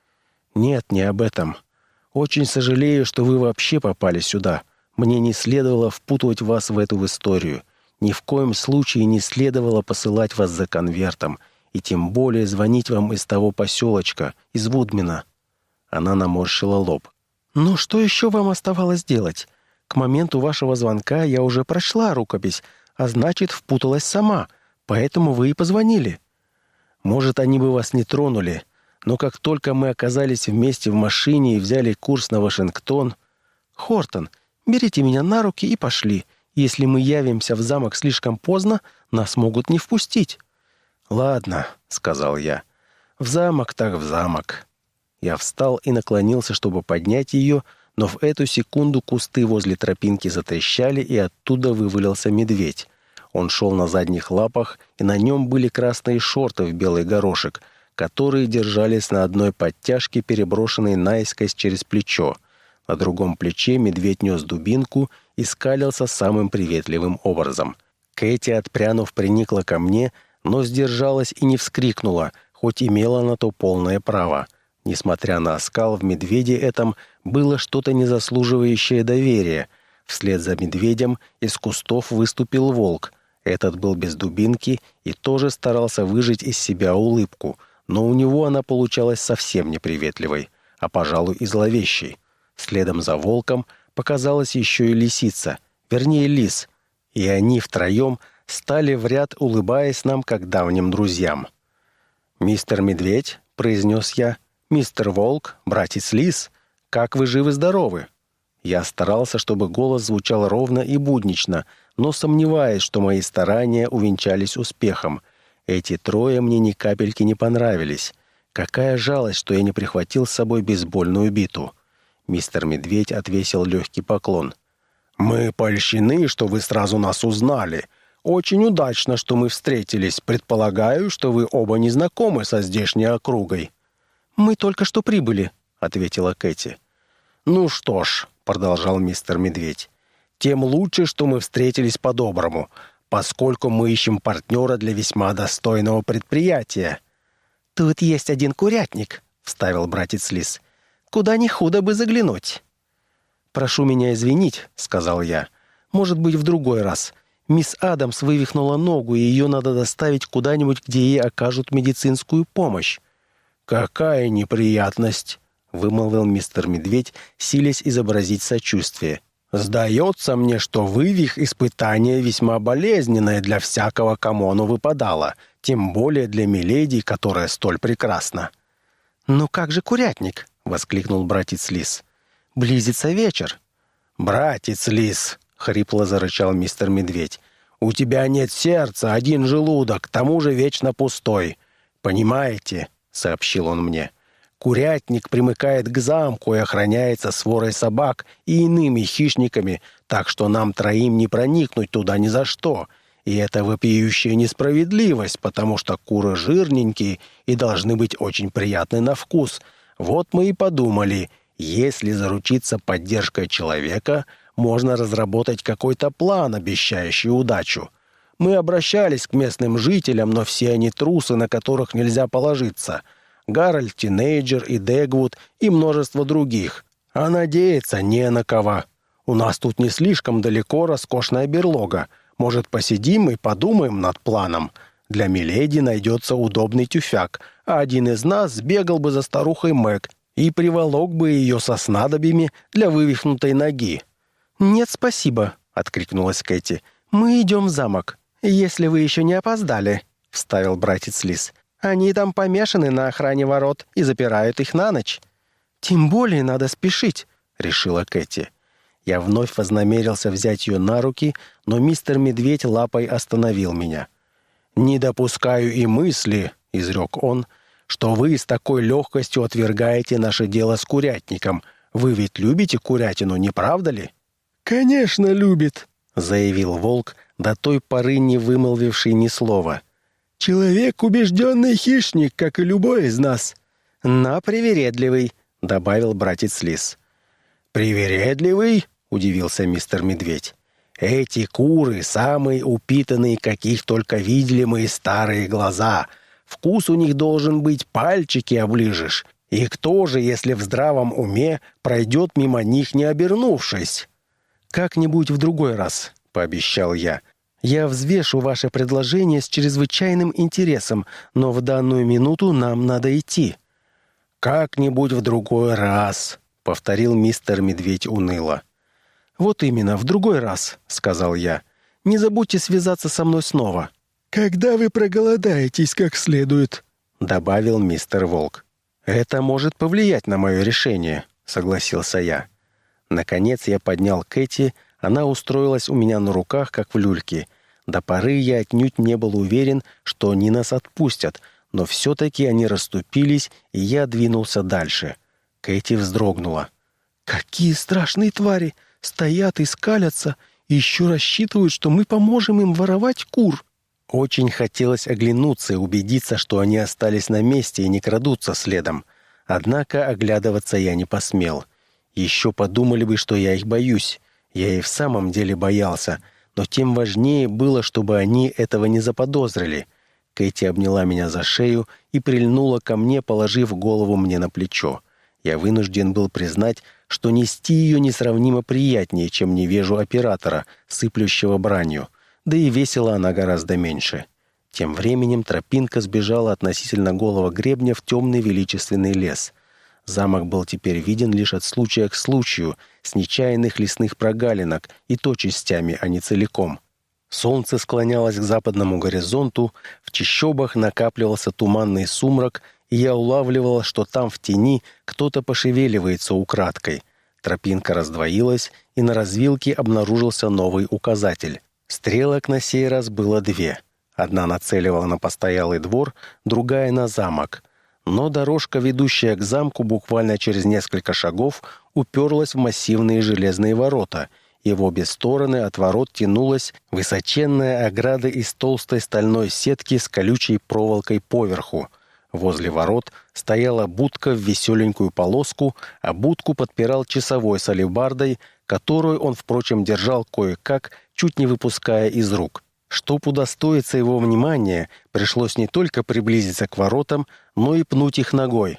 «Нет, не об этом. Очень сожалею, что вы вообще попали сюда. Мне не следовало впутывать вас в эту историю. Ни в коем случае не следовало посылать вас за конвертом, и тем более звонить вам из того поселочка, из Вудмена». Она наморщила лоб. «Ну что еще вам оставалось делать? К моменту вашего звонка я уже прочла рукопись, а значит, впуталась сама, поэтому вы и позвонили. Может, они бы вас не тронули, но как только мы оказались вместе в машине и взяли курс на Вашингтон... Хортон, берите меня на руки и пошли. Если мы явимся в замок слишком поздно, нас могут не впустить». «Ладно», — сказал я. «В замок так в замок». Я встал и наклонился, чтобы поднять ее, но в эту секунду кусты возле тропинки затрещали, и оттуда вывалился медведь. Он шел на задних лапах, и на нем были красные шорты в белый горошек, которые держались на одной подтяжке, переброшенной наискось через плечо. На другом плече медведь нес дубинку и скалился самым приветливым образом. Кэти, отпрянув, приникла ко мне, но сдержалась и не вскрикнула, хоть имела на то полное право. Несмотря на оскал, в медведе этом было что-то незаслуживающее доверия. Вслед за медведем из кустов выступил волк. Этот был без дубинки и тоже старался выжать из себя улыбку, но у него она получалась совсем неприветливой, а, пожалуй, и зловещей. Следом за волком показалась еще и лисица, вернее, лис, и они втроем стали в ряд, улыбаясь нам, как давним друзьям. «Мистер Медведь», — произнес я, — «мистер Волк, братец Лис, как вы живы-здоровы?» Я старался, чтобы голос звучал ровно и буднично, но сомневаясь, что мои старания увенчались успехом. Эти трое мне ни капельки не понравились. Какая жалость, что я не прихватил с собой бейсбольную биту. Мистер Медведь отвесил легкий поклон. «Мы польщены, что вы сразу нас узнали. Очень удачно, что мы встретились. Предполагаю, что вы оба не знакомы со здешней округой». «Мы только что прибыли», — ответила Кэти. «Ну что ж», — продолжал мистер Медведь, «тем лучше, что мы встретились по-доброму, поскольку мы ищем партнера для весьма достойного предприятия». «Тут есть один курятник», — вставил братец Лис. «Куда ни худо бы заглянуть». «Прошу меня извинить», — сказал я. «Может быть, в другой раз. Мисс Адамс вывихнула ногу, и ее надо доставить куда-нибудь, где ей окажут медицинскую помощь». «Какая неприятность!» — вымолвил мистер Медведь, силясь изобразить сочувствие. «Сдается мне, что вывих — испытание весьма болезненное для всякого, кому оно выпадало, тем более для миледи, которая столь прекрасна». «Ну как же курятник?» — воскликнул братец Лис. «Близится вечер». «Братец Лис!» — хрипло зарычал мистер Медведь. «У тебя нет сердца, один желудок, к тому же вечно пустой. Понимаете?» — сообщил он мне. «Курятник примыкает к замку и охраняется сворой собак и иными хищниками, так что нам троим не проникнуть туда ни за что. И это вопиющая несправедливость, потому что куры жирненькие и должны быть очень приятны на вкус. Вот мы и подумали, если заручиться поддержкой человека, можно разработать какой-то план, обещающий удачу. Мы обращались к местным жителям, но все они трусы, на которых нельзя положиться. Гарольд, Тинейджер и Дегвуд и множество других. А надеяться не на кого. У нас тут не слишком далеко роскошная берлога. Может, посидим и подумаем над планом. Для миледи найдется удобный тюфяк, а один из нас сбегал бы за старухой Мэг и приволок бы ее со снадобьями для вывихнутой ноги». «Нет, спасибо», — откликнулась Кэти. «Мы идем в замок, если вы еще не опоздали», — вставил братец Лис. Они там помешаны на охране ворот и запирают их на ночь». «Тем более надо спешить», — решила Кэти. Я вновь вознамерился взять ее на руки, но мистер Медведь лапой остановил меня. «Не допускаю и мысли», — изрек он, — «что вы с такой легкостью отвергаете наше дело с курятником. Вы ведь любите курятину, не правда ли?» «Конечно, любит», — заявил волк, до той поры не вымолвивший ни слова. «Человек — убежденный хищник, как и любой из нас». «Но привередливый», — добавил братец Лис. «Привередливый?» — удивился мистер Медведь. «Эти куры самые упитанные, каких только видели мои старые глаза. Вкус у них должен быть, пальчики оближешь. И кто же, если в здравом уме, пройдет мимо них, не обернувшись?» «Как-нибудь в другой раз», — пообещал я. «Я взвешу ваше предложение с чрезвычайным интересом, но в данную минуту нам надо идти». «Как-нибудь в другой раз», — повторил мистер Медведь уныло. «Вот именно, в другой раз», — сказал я. «Не забудьте связаться со мной снова». «Когда вы проголодаетесь как следует», — добавил мистер Волк. «Это может повлиять на мое решение», — согласился я. Наконец я поднял Кэти, она устроилась у меня на руках, как в люльке. До поры я отнюдь не был уверен, что они нас отпустят, но все-таки они расступились, и я двинулся дальше. Кэти вздрогнула. «Какие страшные твари! Стоят и скалятся, и еще рассчитывают, что мы поможем им воровать кур!» Очень хотелось оглянуться и убедиться, что они остались на месте и не крадутся следом. Однако оглядываться я не посмел. Еще подумали бы, что я их боюсь. Я и в самом деле боялся, но тем важнее было, чтобы они этого не заподозрили. Кэти обняла меня за шею и прильнула ко мне, положив голову мне на плечо. Я вынужден был признать, что нести ее несравнимо приятнее, чем невежу оператора, сыплющего бранью. Да и весила она гораздо меньше. Тем временем тропинка сбежала относительно голого гребня в темный величественный лес. Замок был теперь виден лишь от случая к случаю, с нечаянных лесных прогалинок, и то частями, а не целиком. Солнце склонялось к западному горизонту, в чащобах накапливался туманный сумрак, и я улавливал, что там в тени кто-то пошевеливается украдкой. Тропинка раздвоилась, и на развилке обнаружился новый указатель. Стрелок на сей раз было две. Одна нацеливала на постоялый двор, другая — на замок. Но дорожка, ведущая к замку буквально через несколько шагов, уперлась в массивные железные ворота, и в обе стороны от ворот тянулась высоченная ограда из толстой стальной сетки с колючей проволокой поверху. Возле ворот стояла будка в веселенькую полоску, а будку подпирал часовой с алебардой, которую он, впрочем, держал кое-как, чуть не выпуская из рук. Чтоб удостоиться его внимания, пришлось не только приблизиться к воротам, но и пнуть их ногой.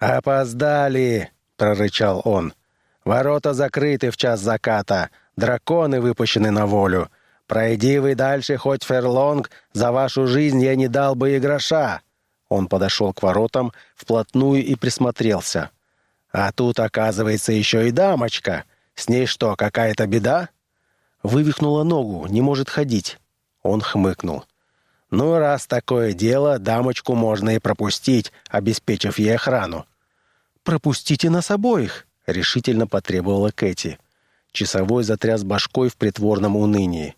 «Опоздали!» — прорычал он. «Ворота закрыты в час заката, драконы выпущены на волю. Пройди вы дальше хоть ферлонг, за вашу жизнь я не дал бы и гроша». Он подошел к воротам вплотную и присмотрелся. «А тут, оказывается, еще и дамочка. С ней что, какая-то беда?» «Вывихнула ногу, не может ходить». Он хмыкнул. «Ну, раз такое дело, дамочку можно и пропустить, обеспечив ей охрану». «Пропустите нас обоих», — решительно потребовала Кэти. Часовой затряс башкой в притворном унынии.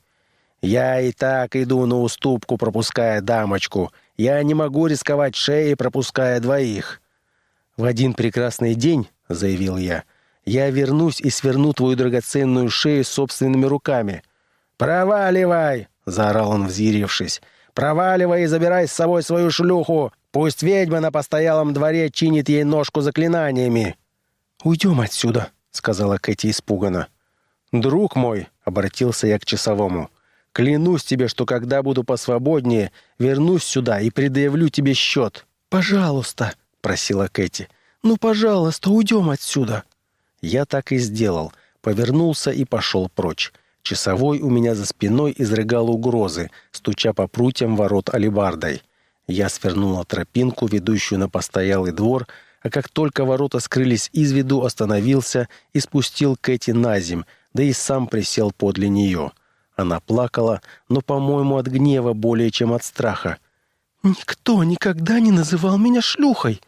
«Я и так иду на уступку, пропуская дамочку. Я не могу рисковать шеей, пропуская двоих». «В один прекрасный день, — заявил я, — я вернусь и сверну твою драгоценную шею собственными руками». «Проваливай!» — заорал он, взъярившись. «Проваливай и забирай с собой свою шлюху! Пусть ведьма на постоялом дворе чинит ей ножку заклинаниями!» «Уйдем отсюда!» — сказала Кэти испуганно. «Друг мой!» — обратился я к часовому. «Клянусь тебе, что когда буду посвободнее, вернусь сюда и предъявлю тебе счет». «Пожалуйста!» — просила Кэти. «Ну, пожалуйста, уйдем отсюда!» Я так и сделал. Повернулся и пошел прочь. Часовой у меня за спиной изрыгал угрозы, стуча по прутьям ворот алебардой. Я свернул на тропинку, ведущую на постоялый двор, а как только ворота скрылись из виду, остановился и спустил Кэти наземь, да и сам присел подле нее. Она плакала, но, по-моему, от гнева более чем от страха. «Никто никогда не называл меня шлюхой!»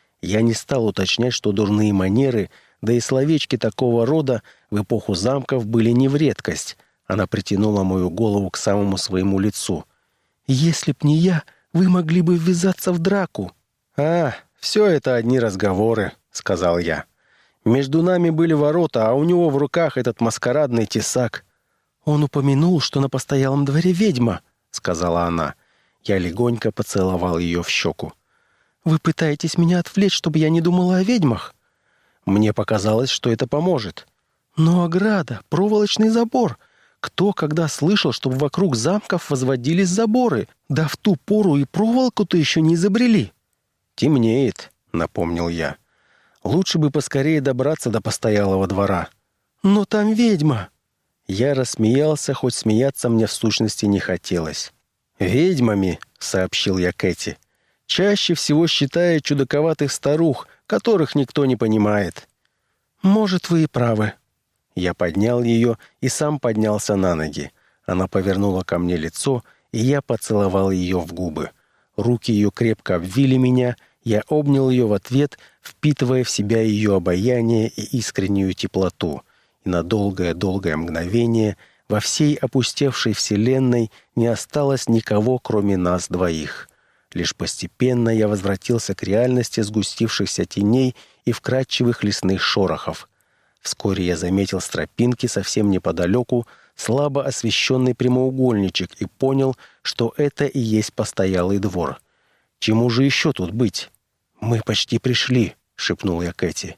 Я не стал уточнять, что дурные манеры, да и словечки такого рода в эпоху замков были не в редкость. Она притянула мою голову к самому своему лицу. «Если б не я, вы могли бы ввязаться в драку». «А, все это одни разговоры», — сказал я. «Между нами были ворота, а у него в руках этот маскарадный тесак». «Он упомянул, что на постоялом дворе ведьма», — сказала она. Я легонько поцеловал ее в щеку. «Вы пытаетесь меня отвлечь, чтобы я не думала о ведьмах?» Мне показалось, что это поможет. «Но ограда, проволочный забор. Кто когда слышал, чтобы вокруг замков возводились заборы? Да в ту пору и проволоку-то еще не изобрели». «Темнеет», — напомнил я. «Лучше бы поскорее добраться до постоялого двора». «Но там ведьма». Я рассмеялся, хоть смеяться мне в сущности не хотелось. «Ведьмами», — сообщил я Кэти, — «чаще всего считая чудаковатых старух, которых никто не понимает». «Может, вы и правы». Я поднял ее и сам поднялся на ноги. Она повернула ко мне лицо, и я поцеловал ее в губы. Руки ее крепко обвили меня, я обнял ее в ответ, впитывая в себя ее обаяние и искреннюю теплоту. И на долгое-долгое мгновение во всей опустевшей вселенной не осталось никого, кроме нас двоих. Лишь постепенно я возвратился к реальности сгустившихся теней и вкрадчивых лесных шорохов. Вскоре я заметил с тропинки совсем неподалеку слабо освещенный прямоугольничек и понял, что это и есть постоялый двор. Чему же еще тут быть? «Мы почти пришли», — шепнул я Кэти.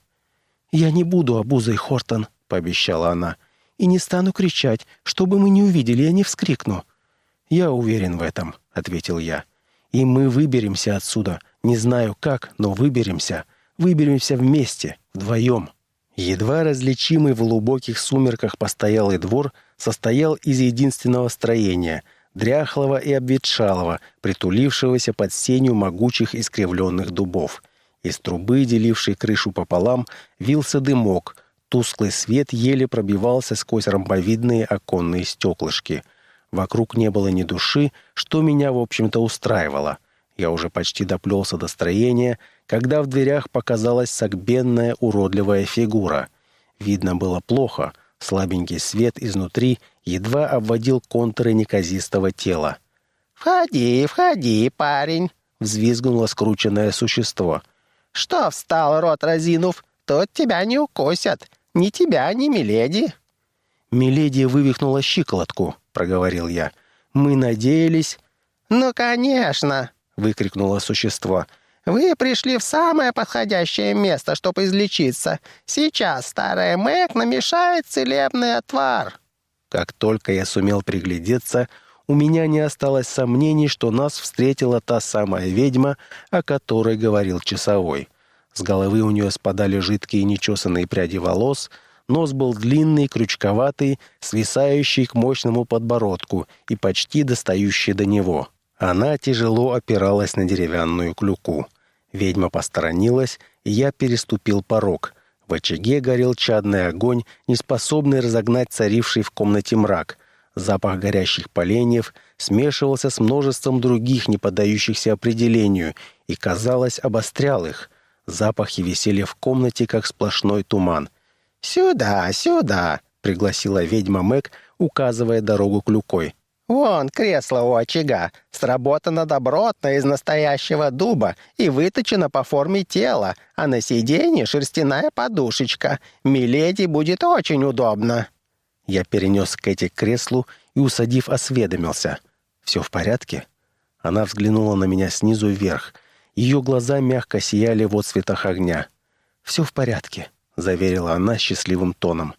«Я не буду обузой, Хортон», — пообещала она, «и не стану кричать, чтобы мы не увидели, я не вскрикну». «Я уверен в этом», — ответил я. «И мы выберемся отсюда. Не знаю как, но выберемся. Выберемся вместе, вдвоем». Едва различимый в глубоких сумерках постоялый двор состоял из единственного строения — дряхлого и обветшалого, притулившегося под сенью могучих искривленных дубов. Из трубы, делившей крышу пополам, вился дымок. Тусклый свет еле пробивался сквозь ромбовидные оконные стеклышки. Вокруг не было ни души, что меня, в общем-то, устраивало. Я уже почти доплелся до строения, когда в дверях показалась согбенная уродливая фигура. Видно было плохо, слабенький свет изнутри едва обводил контуры неказистого тела. «Входи, входи, парень!» — взвизгнуло скрученное существо. «Что встал, рот разинув? Тут тебя не укусят. Ни тебя, ни миледи». «Миледи вывихнула щиколотку», — проговорил я. «Мы надеялись...» «Ну, конечно!» — выкрикнуло существо. «Вы пришли в самое подходящее место, чтобы излечиться. Сейчас старая Мэг намешает целебный отвар». Как только я сумел приглядеться, у меня не осталось сомнений, что нас встретила та самая ведьма, о которой говорил часовой. С головы у нее спадали жидкие нечесанные пряди волос, нос был длинный, крючковатый, свисающий к мощному подбородку и почти достающий до него. Она тяжело опиралась на деревянную клюку. Ведьма посторонилась, и я переступил порог. В очаге горел чадный огонь, неспособный разогнать царивший в комнате мрак. Запах горящих поленьев смешивался с множеством других, не поддающихся определению, и, казалось, обострял их. Запахи висели в комнате, как сплошной туман. «Сюда, сюда!» — пригласила ведьма Мэг, указывая дорогу клюкой. «Вон кресло у очага. Сработано добротно из настоящего дуба и выточено по форме тела, а на сиденье шерстяная подушечка. Миледи будет очень удобно». Я перенес Кэти к креслу и, усадив, осведомился. «Все в порядке?» Она взглянула на меня снизу вверх. Ее глаза мягко сияли в отсветах огня. «Все в порядке», — заверила она счастливым тоном.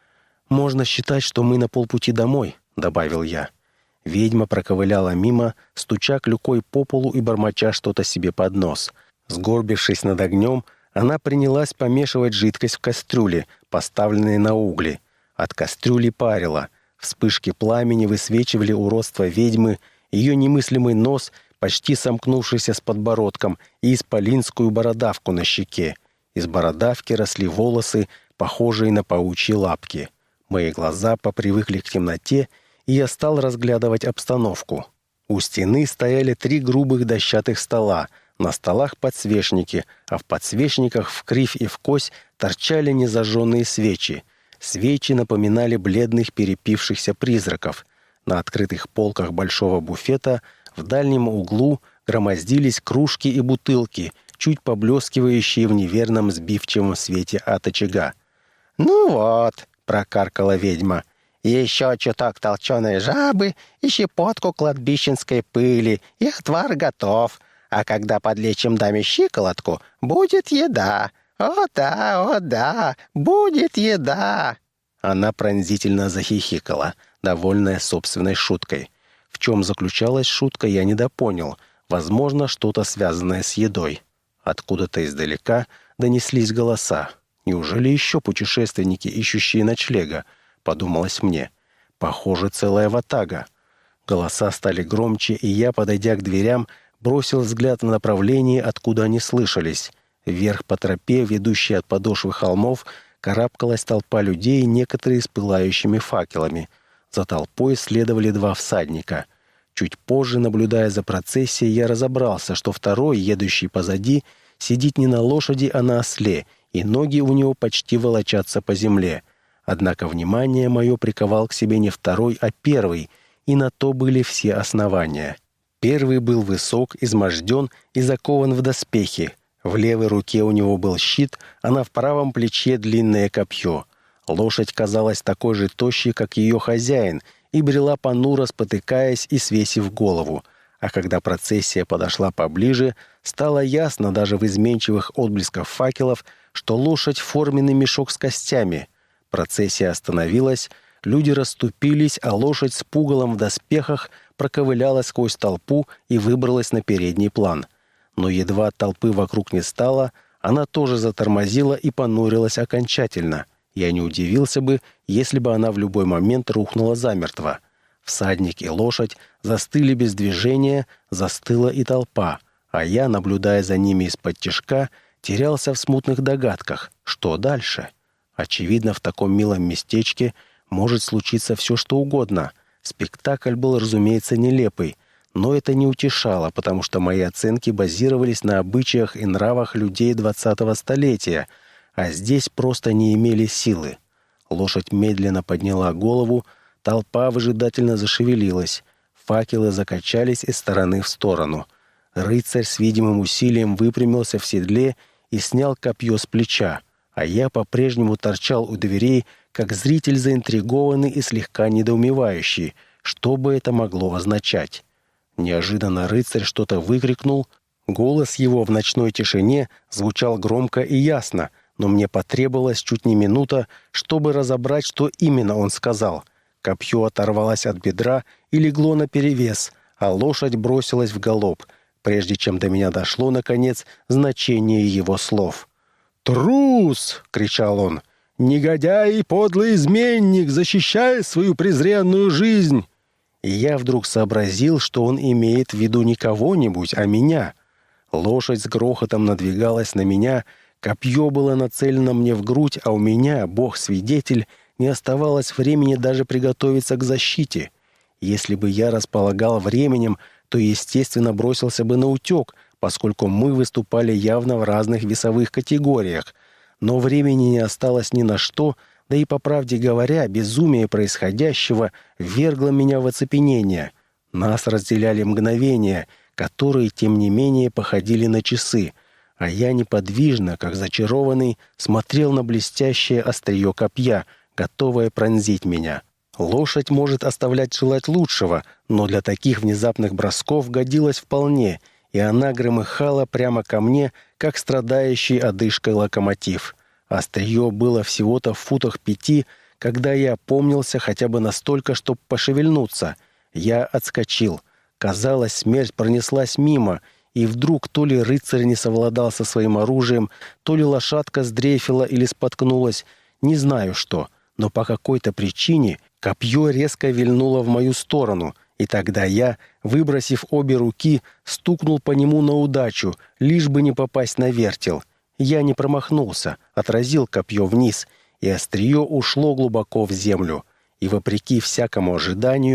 «Можно считать, что мы на полпути домой», — добавил я. Ведьма проковыляла мимо, стуча клюкой по полу и бормоча что-то себе под нос. Сгорбившись над огнем, она принялась помешивать жидкость в кастрюле, поставленной на угли. От кастрюли парило. Вспышки пламени высвечивали уродство ведьмы, ее немыслимый нос, почти сомкнувшийся с подбородком, и исполинскую бородавку на щеке. Из бородавки росли волосы, похожие на паучьи лапки. Мои глаза попривыкли к темноте, и я стал разглядывать обстановку. У стены стояли 3 грубых дощатых стола, на столах подсвечники, а в подсвечниках вкривь и вкось торчали незажженные свечи. Свечи напоминали бледных перепившихся призраков. На открытых полках большого буфета в дальнем углу громоздились кружки и бутылки, чуть поблескивающие в неверном сбивчивом свете от очага. «Ну вот», — прокаркала ведьма, — «еще чуток толченой жабы и щепотку кладбищенской пыли, и отвар готов. А когда подлечим даме щиколотку, будет еда. О да, будет еда!» Она пронзительно захихикала, довольная собственной шуткой. В чем заключалась шутка, я недопонял. Возможно, что-то связанное с едой. Откуда-то издалека донеслись голоса. Неужели еще путешественники, ищущие ночлега? Подумалось мне. Похоже, целая ватага. Голоса стали громче, и я, подойдя к дверям, бросил взгляд на направление, откуда они слышались. Вверх по тропе, ведущей от подошвы холмов, карабкалась толпа людей, некоторые с пылающими факелами. За толпой следовали 2 всадника. Чуть позже, наблюдая за процессией, я разобрался, что второй, едущий позади, сидит не на лошади, а на осле, и ноги у него почти волочатся по земле. Однако внимание мое приковал к себе не второй, а первый, и на то были все основания. Первый был высок, изможден и закован в доспехи. В левой руке у него был щит, а на правом плече длинное копье. Лошадь казалась такой же тощей, как ее хозяин, и брела понуро, спотыкаясь и свесив голову. А когда процессия подошла поближе, стало ясно даже в изменчивых отблесках факелов, что лошадь — форменный мешок с костями. Процессия остановилась, люди расступились, а лошадь с пугалом в доспехах проковыляла сквозь толпу и выбралась на передний план. Но едва толпы вокруг не стало, она тоже затормозила и понурилась окончательно. Я не удивился бы, если бы она в любой момент рухнула замертво. Всадник и лошадь застыли без движения, застыла и толпа, а я, наблюдая за ними из-под тишка, терялся в смутных догадках. Что дальше? Очевидно, в таком милом местечке может случиться все, что угодно. Спектакль был, разумеется, нелепый, но это не утешало, потому что мои оценки базировались на обычаях и нравах людей 20-го столетия, а здесь просто не имели силы. Лошадь медленно подняла голову, толпа выжидательно зашевелилась, факелы закачались из стороны в сторону. Рыцарь с видимым усилием выпрямился в седле и снял копье с плеча, а я по-прежнему торчал у дверей, как зритель заинтригованный и слегка недоумевающий, что бы это могло означать. Неожиданно рыцарь что-то выкрикнул. Голос его в ночной тишине звучал громко и ясно, но мне потребовалось чуть не минута, чтобы разобрать, что именно он сказал. Копье оторвалось от бедра и легло наперевес, а лошадь бросилась в галоп, прежде чем до меня дошло, наконец, значение его слов. «Трус!» — кричал он. «Негодяй и подлый изменник, защищая свою презренную жизнь!» И я вдруг сообразил, что он имеет в виду не кого-нибудь, а меня. Лошадь с грохотом надвигалась на меня, копье было нацелено мне в грудь, а у меня, Бог-свидетель, не оставалось времени даже приготовиться к защите. Если бы я располагал временем, то, естественно, бросился бы наутек, поскольку мы выступали явно в разных весовых категориях. Но времени не осталось ни на что, да и, по правде говоря, безумие происходящего ввергло меня в оцепенение. Нас разделяли мгновения, которые, тем не менее, походили на часы, а я неподвижно, как зачарованный, смотрел на блестящее острие копья, готовое пронзить меня. Лошадь может оставлять желать лучшего, но для таких внезапных бросков годилась вполне, и она громыхала прямо ко мне, как страдающий одышкой локомотив. Острие было всего-то в футах 5, когда я опомнился хотя бы настолько, чтобы пошевельнуться. Я отскочил. Казалось, смерть пронеслась мимо, и вдруг то ли рыцарь не совладал со своим оружием, то ли лошадка сдрейфила или споткнулась, не знаю что, но по какой-то причине копье резко вильнуло в мою сторону, и тогда я, выбросив обе руки, стукнул по нему на удачу, лишь бы не попасть на вертел. Я не промахнулся, отразил копье вниз, и острие ушло глубоко в землю. И, вопреки всякому ожиданию,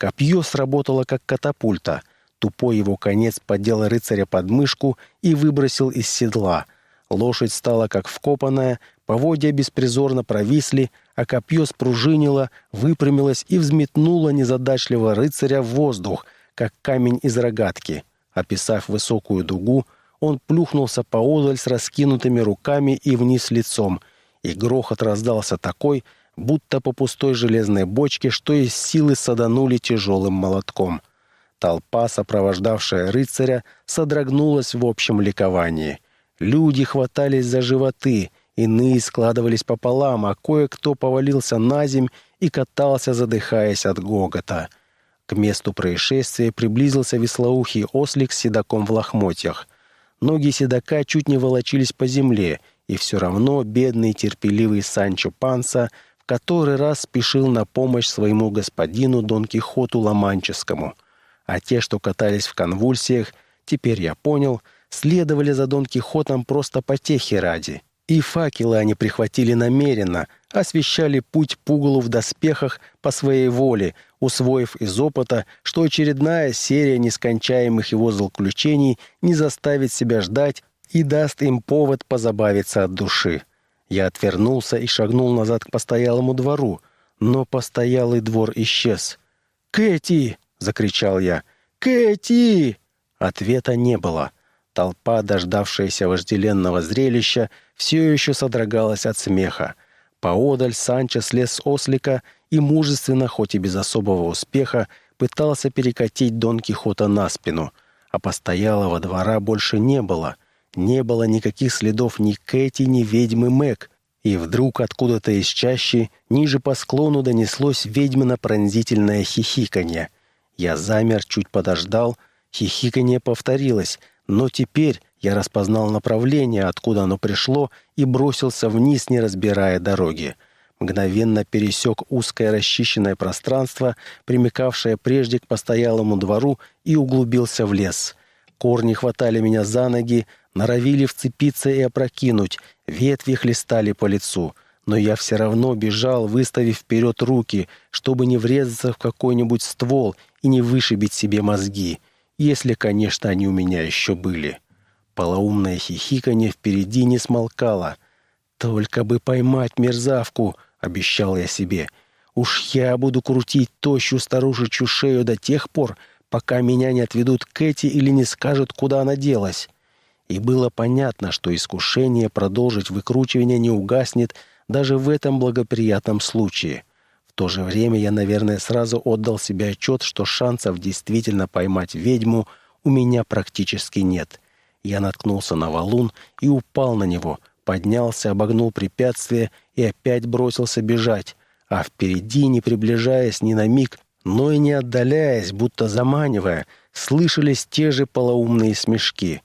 Копье сработало как катапульта. Тупой его конец поддел рыцаря под мышку и выбросил из седла. Лошадь стала как вкопанная, поводья беспризорно провисли, а копье спружинило, выпрямилось и взметнуло незадачливого рыцаря в воздух, как камень из рогатки. Описав высокую дугу, он плюхнулся поодаль с раскинутыми руками и вниз лицом, и грохот раздался такой, будто по пустой железной бочке, что из силы саданули тяжелым молотком. Толпа, сопровождавшая рыцаря, содрогнулась в общем ликовании. Люди хватались за животы, иные складывались пополам, а кое-кто повалился на земь и катался, задыхаясь от гогота. К месту происшествия приблизился веслоухий ослик с седаком в лохмотьях. Ноги седока чуть не волочились по земле, и все равно бедный терпеливый Санчо Панса в который раз спешил на помощь своему господину Дон Кихоту Ла-Манческому. А те, что катались в конвульсиях, теперь я понял, следовали за Дон Кихотом просто потехи ради. И факелы они прихватили намеренно, освещали путь пугалу в доспехах по своей воле, усвоив из опыта, что очередная серия нескончаемых его злоключений не заставит себя ждать и даст им повод позабавиться от души. Я отвернулся и шагнул назад к постоялому двору, но постоялый двор исчез. «Кэти!» — закричал я. «Кэти!» Ответа не было. Толпа, дождавшаяся вожделенного зрелища, все еще содрогалась от смеха. Поодаль Санчо слез с ослика и мужественно, хоть и без особого успеха, пытался перекатить Дон Кихота на спину. А постоялого двора больше не было. Не было никаких следов ни Кэти, ни ведьмы Мэг. И вдруг откуда-то из чащи ниже по склону донеслось ведьмино пронзительное хихиканье. Я замер, чуть подождал. Хихиканье повторилось, но теперь я распознал направление, откуда оно пришло, и бросился вниз, не разбирая дороги. Мгновенно пересек узкое расчищенное пространство, примыкавшее прежде к постоялому двору, и углубился в лес. Корни хватали меня за ноги, норовили вцепиться и опрокинуть, ветви хлестали по лицу. Но я все равно бежал, выставив вперед руки, чтобы не врезаться в какой-нибудь ствол и не вышибить себе мозги. Если, конечно, они у меня еще были. Полоумное хихиканье впереди не смолкало. «Только бы поймать мерзавку!» — обещал я себе. «Уж я буду крутить тощую старушечью шею до тех пор, пока меня не отведут к Кэти или не скажут, куда она делась». И было понятно, что искушение продолжить выкручивание не угаснет даже в этом благоприятном случае. В то же время я, наверное, сразу отдал себе отчет, что шансов действительно поймать ведьму у меня практически нет. Я наткнулся на валун и упал на него, поднялся, обогнул препятствие и опять бросился бежать, а впереди, не приближаясь ни на миг, но и не отдаляясь, будто заманивая, слышались те же полоумные смешки.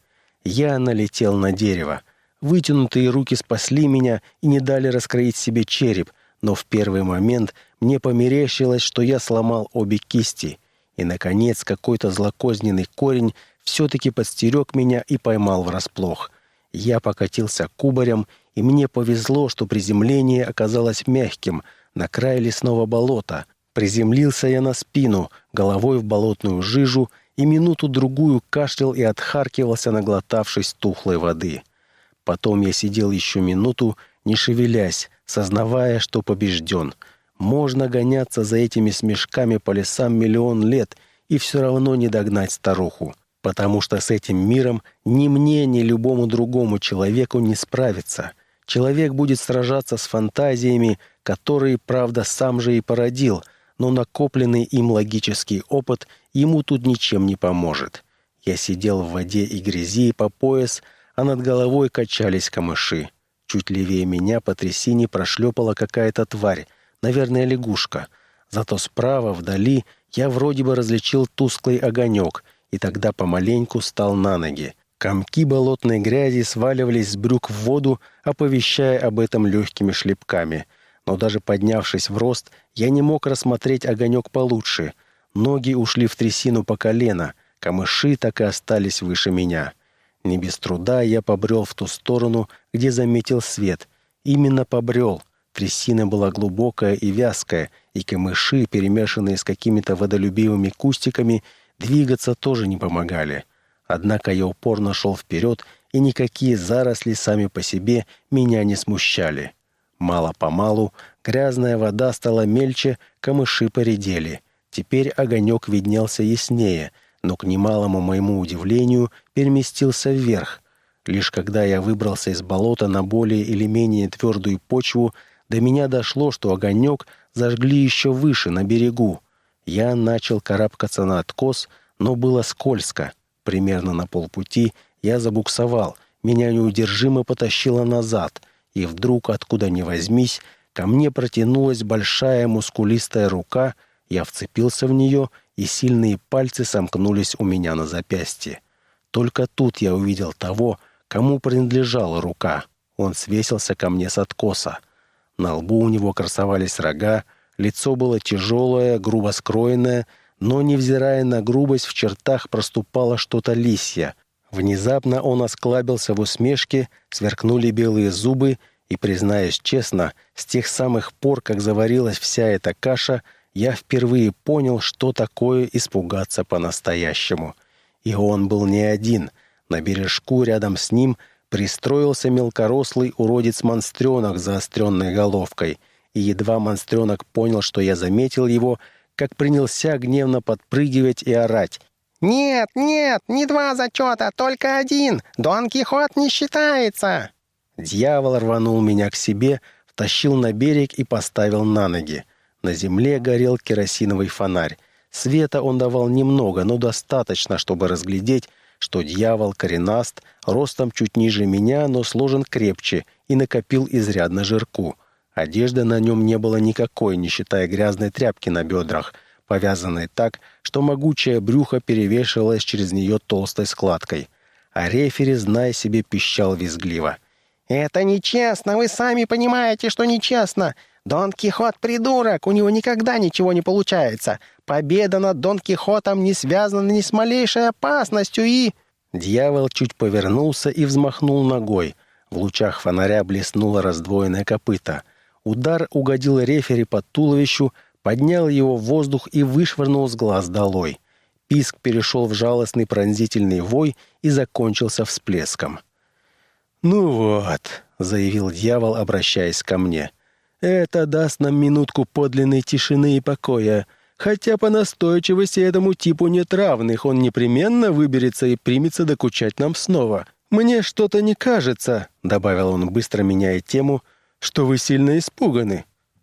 Я налетел на дерево. Вытянутые руки спасли меня и не дали раскроить себе череп, но в первый момент мне померещилось, что я сломал обе кисти. И, наконец, какой-то злокозненный корень все-таки подстерег меня и поймал врасплох. Я покатился кубарем, и мне повезло, что приземление оказалось мягким, на край лесного болота. Приземлился я на спину, головой в болотную жижу, и минуту-другую кашлял и отхаркивался, наглотавшись тухлой воды. Потом я сидел еще минуту, не шевелясь, сознавая, что побежден. Можно гоняться за этими смешками по лесам миллион лет и все равно не догнать старуху, потому что с этим миром ни мне, ни любому другому человеку не справиться. Человек будет сражаться с фантазиями, которые, правда, сам же и породил, но накопленный им логический опыт ему тут ничем не поможет. Я сидел в воде и грязи по пояс, а над головой качались камыши. Чуть левее меня по трясине прошлепала какая-то тварь, наверное, лягушка. Зато справа, вдали, я вроде бы различил тусклый огонек, и тогда помаленьку встал на ноги. Комки болотной грязи сваливались с брюк в воду, оповещая об этом легкими шлепками. Но даже поднявшись в рост, я не мог рассмотреть огонек получше. Ноги ушли в трясину по колено, камыши так и остались выше меня. Не без труда я побрел в ту сторону, где заметил свет. Именно побрел. трясина была глубокая и вязкая, и камыши, перемешанные с какими-то водолюбивыми кустиками, двигаться тоже не помогали. Однако я упорно шел вперед, и никакие заросли сами по себе меня не смущали. Мало-помалу грязная вода стала мельче, камыши поредели. Теперь огонек виднелся яснее, но, к немалому моему удивлению, переместился вверх. Лишь когда я выбрался из болота на более или менее твердую почву, до меня дошло, что огонек зажгли еще выше, на берегу. Я начал карабкаться на откос, но было скользко. Примерно на полпути я забуксовал, меня неудержимо потащило назад, и вдруг, откуда ни возьмись, ко мне протянулась большая мускулистая рука, я вцепился в нее, и сильные пальцы сомкнулись у меня на запястье. Только тут я увидел того, кому принадлежала рука. Он свесился ко мне с откоса. На лбу у него красовались рога, лицо было тяжелое, грубо скроенное, но, невзирая на грубость, в чертах проступало что-то лисье. Внезапно он осклабился в усмешке, сверкнули белые зубы, и, признаюсь честно, с тех самых пор, как заварилась вся эта каша, я впервые понял, что такое испугаться по-настоящему. И он был не один. На бережку рядом с ним пристроился мелкорослый уродец-монстренок с заостренной головкой, и едва монстренок понял, что я заметил его, как принялся гневно подпрыгивать и орать. «Нет, нет, не 2 зачета, только 1! Дон Кихот не считается!» Дьявол рванул меня к себе, втащил на берег и поставил на ноги. На земле горел керосиновый фонарь. Света он давал немного, но достаточно, чтобы разглядеть, что дьявол коренаст, ростом чуть ниже меня, но сложен крепче и накопил изрядно жирку. Одежды на нем не было никакой, не считая грязной тряпки на бедрах, повязанной так, что могучее брюхо перевешивалось через нее толстой складкой. А рефери, зная себе, пищал визгливо. «Это нечестно, вы сами понимаете, что нечестно. Дон Кихот придурок, у него никогда ничего не получается. Победа над Дон Кихотом не связана ни с малейшей опасностью и...» Дьявол чуть повернулся и взмахнул ногой. В лучах фонаря блеснуло раздвоенное копыто. Удар угодил рефери под туловищу, поднял его в воздух и вышвырнул с глаз долой. Писк перешел в жалостный пронзительный вой и закончился всплеском. «Ну вот», — заявил дьявол, обращаясь ко мне, — «это даст нам минутку подлинной тишины и покоя. Хотя по настойчивости этому типу нет равных, он непременно выберется и примется докучать нам снова. Мне что-то не кажется», — добавил он, быстро меняя тему, — «что вы сильно испуганы».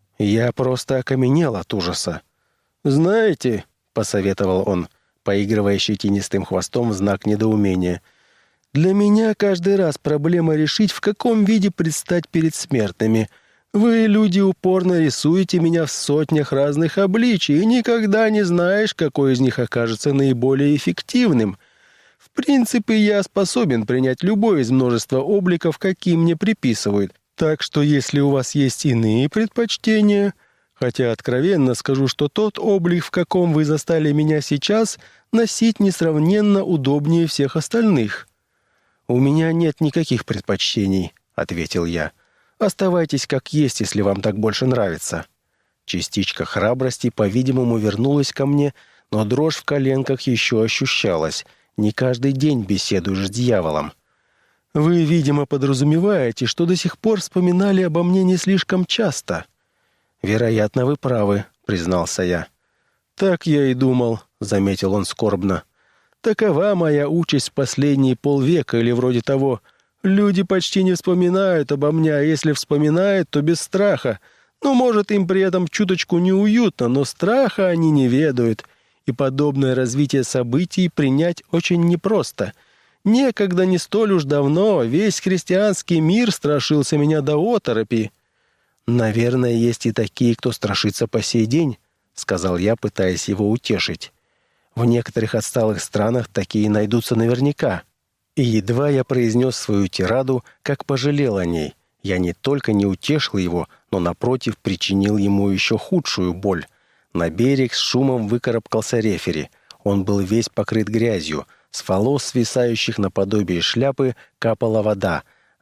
Я просто окаменел от ужаса. «Знаете», — посоветовал он, поигрывая щетинистым хвостом в знак недоумения, — «для меня каждый раз проблема решить, в каком виде предстать перед смертными. Вы, люди, упорно рисуете меня в сотнях разных обличий, и никогда не знаешь, какой из них окажется наиболее эффективным. В принципе, я способен принять любой из множества обликов, какие мне приписывают. Так что если у вас есть иные предпочтения... Хотя откровенно скажу, что тот облик, в каком вы застали меня сейчас, носить несравненно удобнее всех остальных». «У меня нет никаких предпочтений», — ответил я. «Оставайтесь как есть, если вам так больше нравится». Частичка храбрости, по-видимому, вернулась ко мне, но дрожь в коленках еще ощущалась. Не каждый день беседуешь с дьяволом. «Вы, видимо, подразумеваете, что до сих пор вспоминали обо мне не слишком часто». «Вероятно, вы правы», — признался я. «Так я и думал», — заметил он скорбно. «Такова моя участь в последние полвека или вроде того. Люди почти не вспоминают обо мне, а если вспоминают, то без страха. Ну, может, им при этом чуточку неуютно, но страха они не ведают. И подобное развитие событий принять очень непросто. Некогда, не столь уж давно, весь христианский мир страшился меня до оторопи». «Наверное, есть и такие, кто страшится по сей день», — сказал я, пытаясь его утешить. «В некоторых отсталых странах такие найдутся наверняка». И едва я произнес свою тираду, как пожалел о ней. Я не только не утешил его, но, напротив, причинил ему еще худшую боль. На берег с шумом выкарабкался рефери. Он был весь покрыт грязью. С волос, свисающих наподобие шляпы, капала вода.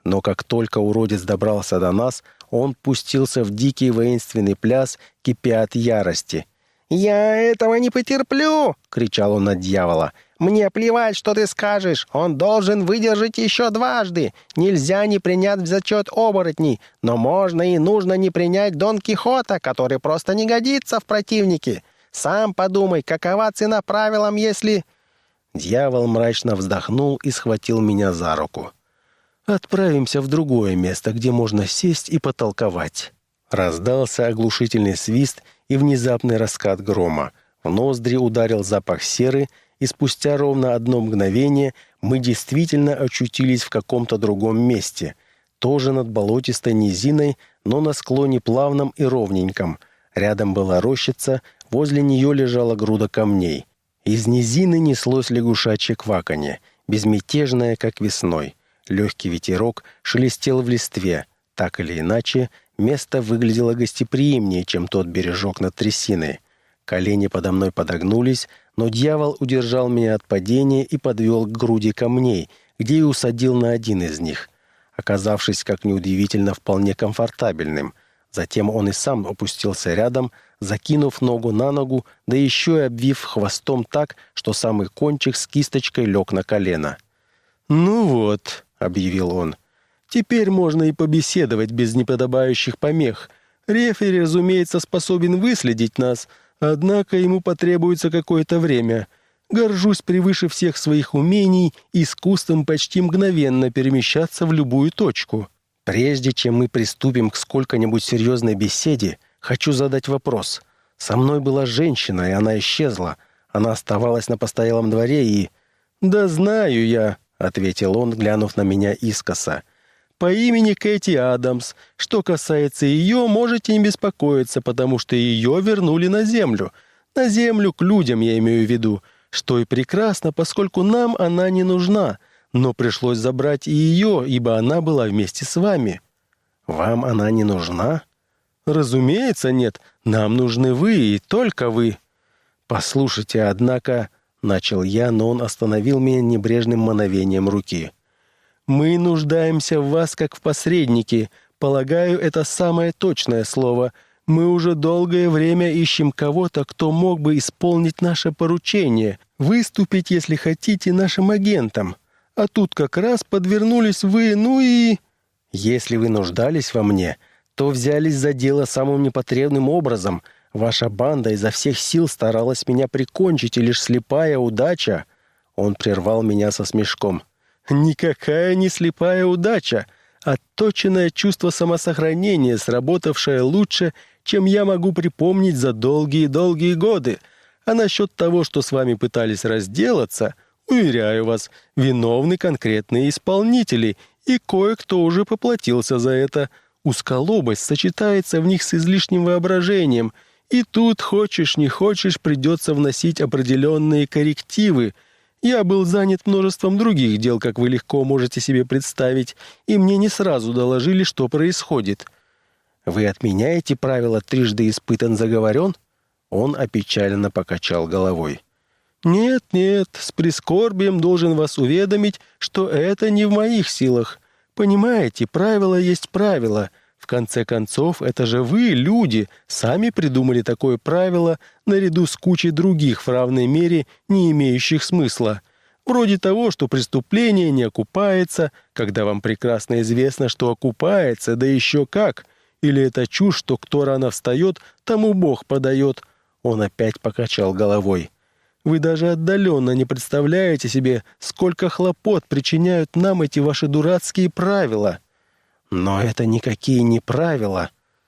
Но как только уродец добрался до нас, он пустился в дикий воинственный пляс, кипя от ярости. «Я этого не потерплю!» — кричал он на дьявола. «Мне плевать, что ты скажешь. Он должен выдержать еще дважды. Нельзя не принять в зачет оборотней, но можно и нужно не принять Дон Кихота, который просто не годится в противнике. Сам подумай, какова цена правилам, если...» Дьявол мрачно вздохнул и схватил меня за руку. «Отправимся в другое место, где можно сесть и потолковать». Раздался оглушительный свист и внезапный раскат грома. В ноздри ударил запах серы, и спустя ровно одно мгновение мы действительно очутились в каком-то другом месте, тоже над болотистой низиной, но на склоне плавном и ровненьком. Рядом была рощица, возле нее лежала груда камней. Из низины неслось лягушачье кваканье, безмятежное, как весной. Легкий ветерок шелестел в листве. Так или иначе, место выглядело гостеприимнее, чем тот бережок над трясиной. Колени подо мной подогнулись, но дьявол удержал меня от падения и подвел к груди камней, где и усадил на один из них, оказавшись, как неудивительно, вполне комфортабельным. Затем он и сам опустился рядом, закинув ногу на ногу, да еще и обвив хвостом так, что самый кончик с кисточкой лег на колено. «Ну вот», — объявил он, — «теперь можно и побеседовать без неподобающих помех. Рефери, разумеется, способен выследить нас, однако ему потребуется какое-то время. Горжусь превыше всех своих умений искусством почти мгновенно перемещаться в любую точку. Прежде чем мы приступим к сколько-нибудь серьезной беседе, хочу задать вопрос. Со мной была женщина, и она исчезла. Она оставалась на постоялом дворе и...» «Да знаю я», — ответил он, глянув на меня искоса. «По имени Кэти Адамс. Что касается ее, можете не беспокоиться, потому что ее вернули на землю. На землю к людям, я имею в виду. Что и прекрасно, поскольку нам она не нужна. Но пришлось забрать и ее, ибо она была вместе с вами». «Вам она не нужна?» «Разумеется, нет. Нам нужны вы, и только вы». «Послушайте, однако...» — начал я, но он остановил меня небрежным мановением руки. «Мы нуждаемся в вас, как в посреднике. Полагаю, это самое точное слово. Мы уже долгое время ищем кого-то, кто мог бы исполнить наше поручение, выступить, если хотите, нашим агентом. А тут как раз подвернулись вы, ну и...» «Если вы нуждались во мне, то взялись за дело самым непотребным образом. Ваша банда изо всех сил старалась меня прикончить, и лишь слепая удача...» Он прервал меня со смешком. «Никакая не слепая удача, отточенное чувство самосохранения, сработавшее лучше, чем я могу припомнить за долгие-долгие годы. А насчет того, что с вами пытались разделаться, уверяю вас, виновны конкретные исполнители, и кое-кто уже поплатился за это. Узколобость сочетается в них с излишним воображением, и тут, хочешь не хочешь, придется вносить определенные коррективы. Я был занят множеством других дел, как вы легко можете себе представить, и мне не сразу доложили, что происходит». «Вы отменяете правило «трижды испытан, заговорен»?» Он опечаленно покачал головой. «Нет, с прискорбием должен вас уведомить, что это не в моих силах. Понимаете, правило есть правило. В конце концов, это же вы, люди, сами придумали такое правило наряду с кучей других в равной мере не имеющих смысла. Вроде того, что преступление не окупается, когда вам прекрасно известно, что окупается, да еще как. Или это чушь, что кто рано встает, тому Бог подает». Он опять покачал головой. «Вы даже отдаленно не представляете себе, сколько хлопот причиняют нам эти ваши дурацкие правила». «Но это никакие не правила».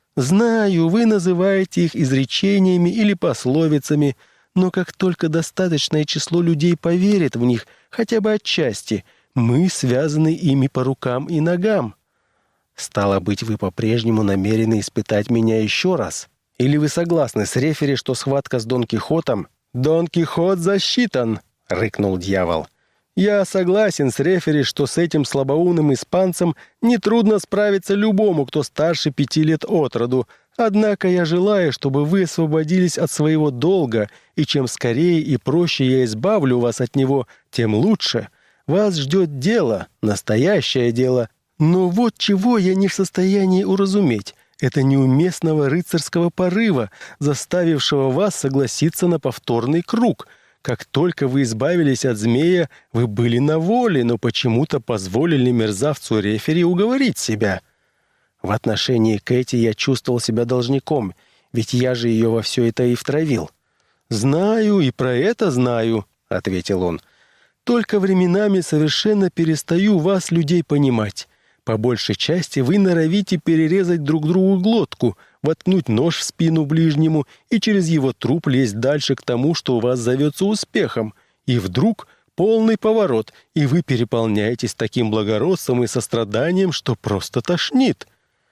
«Знаю, вы называете их изречениями или пословицами, но как только достаточное число людей поверит в них, хотя бы отчасти, мы связаны ими по рукам и ногам». «Стало быть, вы по-прежнему намерены испытать меня еще раз? Или вы согласны с рефери, что схватка с Дон Кихотом...» «Дон Кихот засчитан», — рыкнул дьявол. «Я согласен с рефери, что с этим слабоумным испанцем нетрудно справиться любому, кто старше 5 лет от роду. Однако я желаю, чтобы вы освободились от своего долга, и чем скорее и проще я избавлю вас от него, тем лучше. Вас ждет дело, настоящее дело. Но вот чего я не в состоянии уразуметь. Это неуместного рыцарского порыва, заставившего вас согласиться на повторный круг. Как только вы избавились от змея, вы были на воле, но почему-то позволили мерзавцу-рефери уговорить себя. В отношении Кэти я чувствовал себя должником, ведь я же ее во все это и втравил. «Знаю, и про это знаю», — ответил он. «Только временами совершенно перестаю вас, людей, понимать. По большей части вы норовите перерезать друг другу глотку, воткнуть нож в спину ближнему и через его труп лезть дальше к тому, что у вас зовется успехом. И вдруг полный поворот, и вы переполняетесь таким благородством и состраданием, что просто тошнит.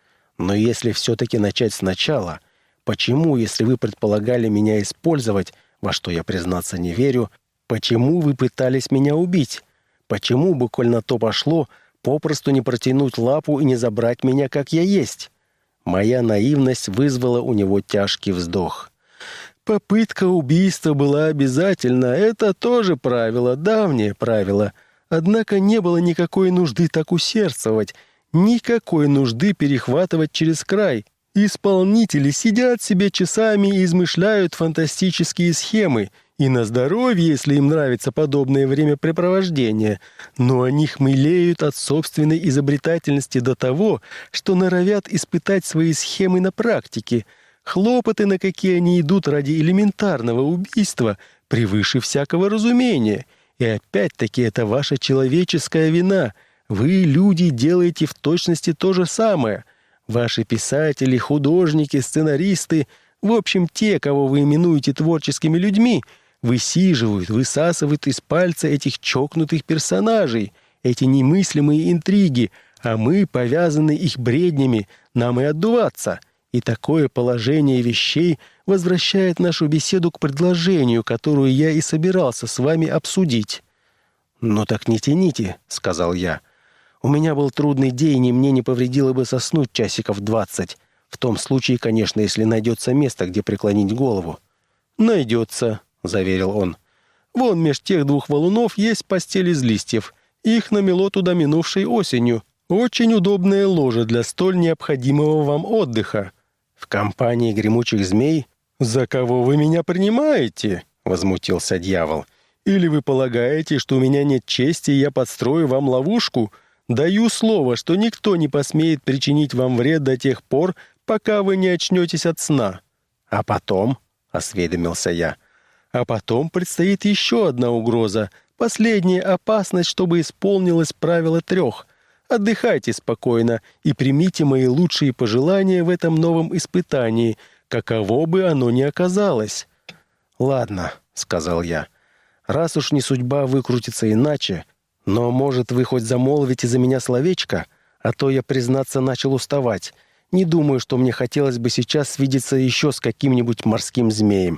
Но если все-таки начать сначала, почему, если вы предполагали меня использовать, во что я, признаться, не верю, почему вы пытались меня убить? Почему бы, коль на то пошло, попросту не протянуть лапу и не забрать меня, как я есть?» Моя наивность вызвала у него тяжкий вздох. «Попытка убийства была обязательна. Это тоже правило, давнее правило. Однако не было никакой нужды так усердствовать, никакой нужды перехватывать через край. Исполнители сидят себе часами и измышляют фантастические схемы, и на здоровье, если им нравится подобное времяпрепровождение, но они хмелеют от собственной изобретательности до того, что норовят испытать свои схемы на практике. Хлопоты, на какие они идут ради элементарного убийства, превыше всякого разумения. И опять-таки это ваша человеческая вина. Вы, люди, делаете в точности то же самое. Ваши писатели, художники, сценаристы, в общем, те, кого вы именуете творческими людьми, высиживают, высасывают из пальца этих чокнутых персонажей, эти немыслимые интриги, а мы, повязанные их бреднями, нам и отдуваться. И такое положение вещей возвращает нашу беседу к предложению, которую я и собирался с вами обсудить. «Ну так не тяните», — сказал я. «У меня был трудный день, и мне не повредило бы соснуть часиков 20. В том случае, конечно, если найдется место, где преклонить голову». «Найдется», — заверил он. «Вон меж тех двух валунов есть постель из листьев. Их намело туда минувшей осенью. Очень удобное ложе для столь необходимого вам отдыха». «В компании гремучих змей?» «За кого вы меня принимаете?» — возмутился дьявол. «Или вы полагаете, что у меня нет чести, и я подстрою вам ловушку? Даю слово, что никто не посмеет причинить вам вред до тех пор, пока вы не очнетесь от сна». «А потом?» — осведомился я. «А потом предстоит еще одна угроза, последняя опасность, чтобы исполнилось правило 3. Отдыхайте спокойно и примите мои лучшие пожелания в этом новом испытании, каково бы оно ни оказалось». «Ладно», — сказал я, — «раз уж не судьба выкрутится иначе, но, может, вы хоть замолвите за меня словечко, а то я, признаться, начал уставать. Не думаю, что мне хотелось бы сейчас свидеться еще с каким-нибудь морским змеем».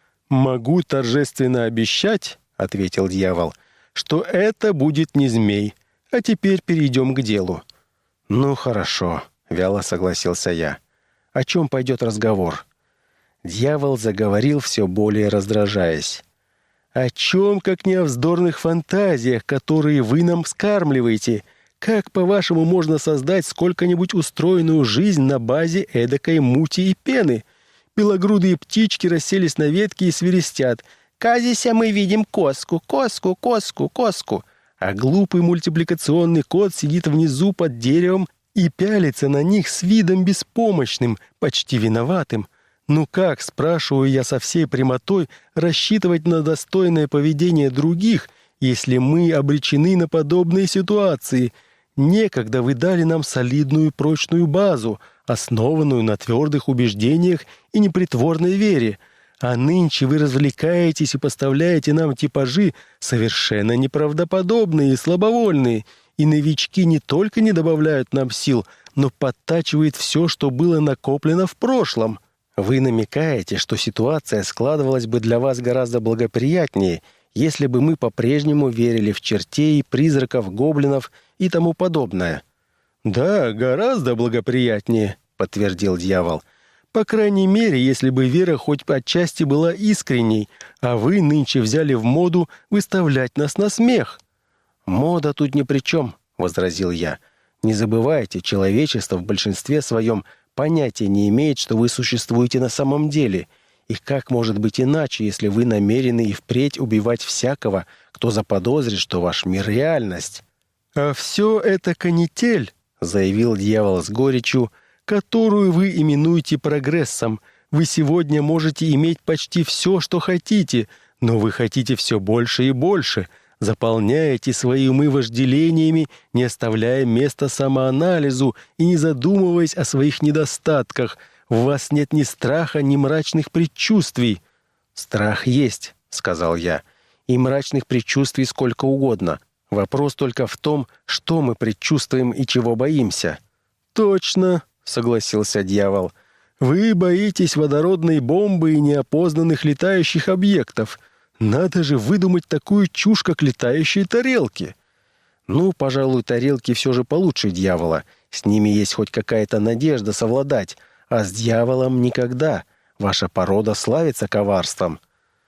«Могу торжественно обещать», — ответил дьявол, — «что это будет не змей. А теперь перейдем к делу». «Ну, хорошо», — вяло согласился я. «О чем пойдет разговор?» Дьявол заговорил, все более раздражаясь. «О чем, как не о вздорных фантазиях, которые вы нам вскармливаете? Как, по-вашему, можно создать сколько-нибудь устроенную жизнь на базе эдакой мути и пены? Белогрудые птички расселись на ветке и свирестят. «Казися мы видим коску, коску, коску, коску». А глупый мультипликационный кот сидит внизу под деревом и пялится на них с видом беспомощным, почти виноватым. Ну как, спрашиваю я со всей прямотой, рассчитывать на достойное поведение других, если мы обречены на подобные ситуации? Некогда вы дали нам солидную прочную базу, основанную на твердых убеждениях и непритворной вере. А нынче вы развлекаетесь и поставляете нам типажи совершенно неправдоподобные и слабовольные, и новички не только не добавляют нам сил, но подтачивают все, что было накоплено в прошлом. Вы намекаете, что ситуация складывалась бы для вас гораздо благоприятнее, если бы мы по-прежнему верили в чертей, призраков, гоблинов и тому подобное». «Да, гораздо благоприятнее», — подтвердил дьявол. «По крайней мере, если бы вера хоть отчасти была искренней, а вы нынче взяли в моду выставлять нас на смех». «Мода тут ни при чем», — возразил я. Не забывайте, человечество в большинстве своем понятия не имеет, что вы существуете на самом деле. И как может быть иначе, если вы намерены и впредь убивать всякого, кто заподозрит, что ваш мир — реальность? «А все это канитель», — заявил дьявол с горечью, «которую вы именуете прогрессом. Вы сегодня можете иметь почти все, что хотите, но вы хотите все больше и больше. Заполняете свои умы вожделениями, не оставляя места самоанализу и не задумываясь о своих недостатках. В вас нет ни страха, ни мрачных предчувствий». «Страх есть», — сказал я, — «и мрачных предчувствий сколько угодно. Вопрос только в том, что мы предчувствуем и чего боимся». «Точно», — согласился дьявол, — «вы боитесь водородной бомбы и неопознанных летающих объектов. Надо же выдумать такую чушь, как летающие тарелки». «Ну, пожалуй, тарелки все же получше дьявола. С ними есть хоть какая-то надежда совладать, а с дьяволом никогда. Ваша порода славится коварством».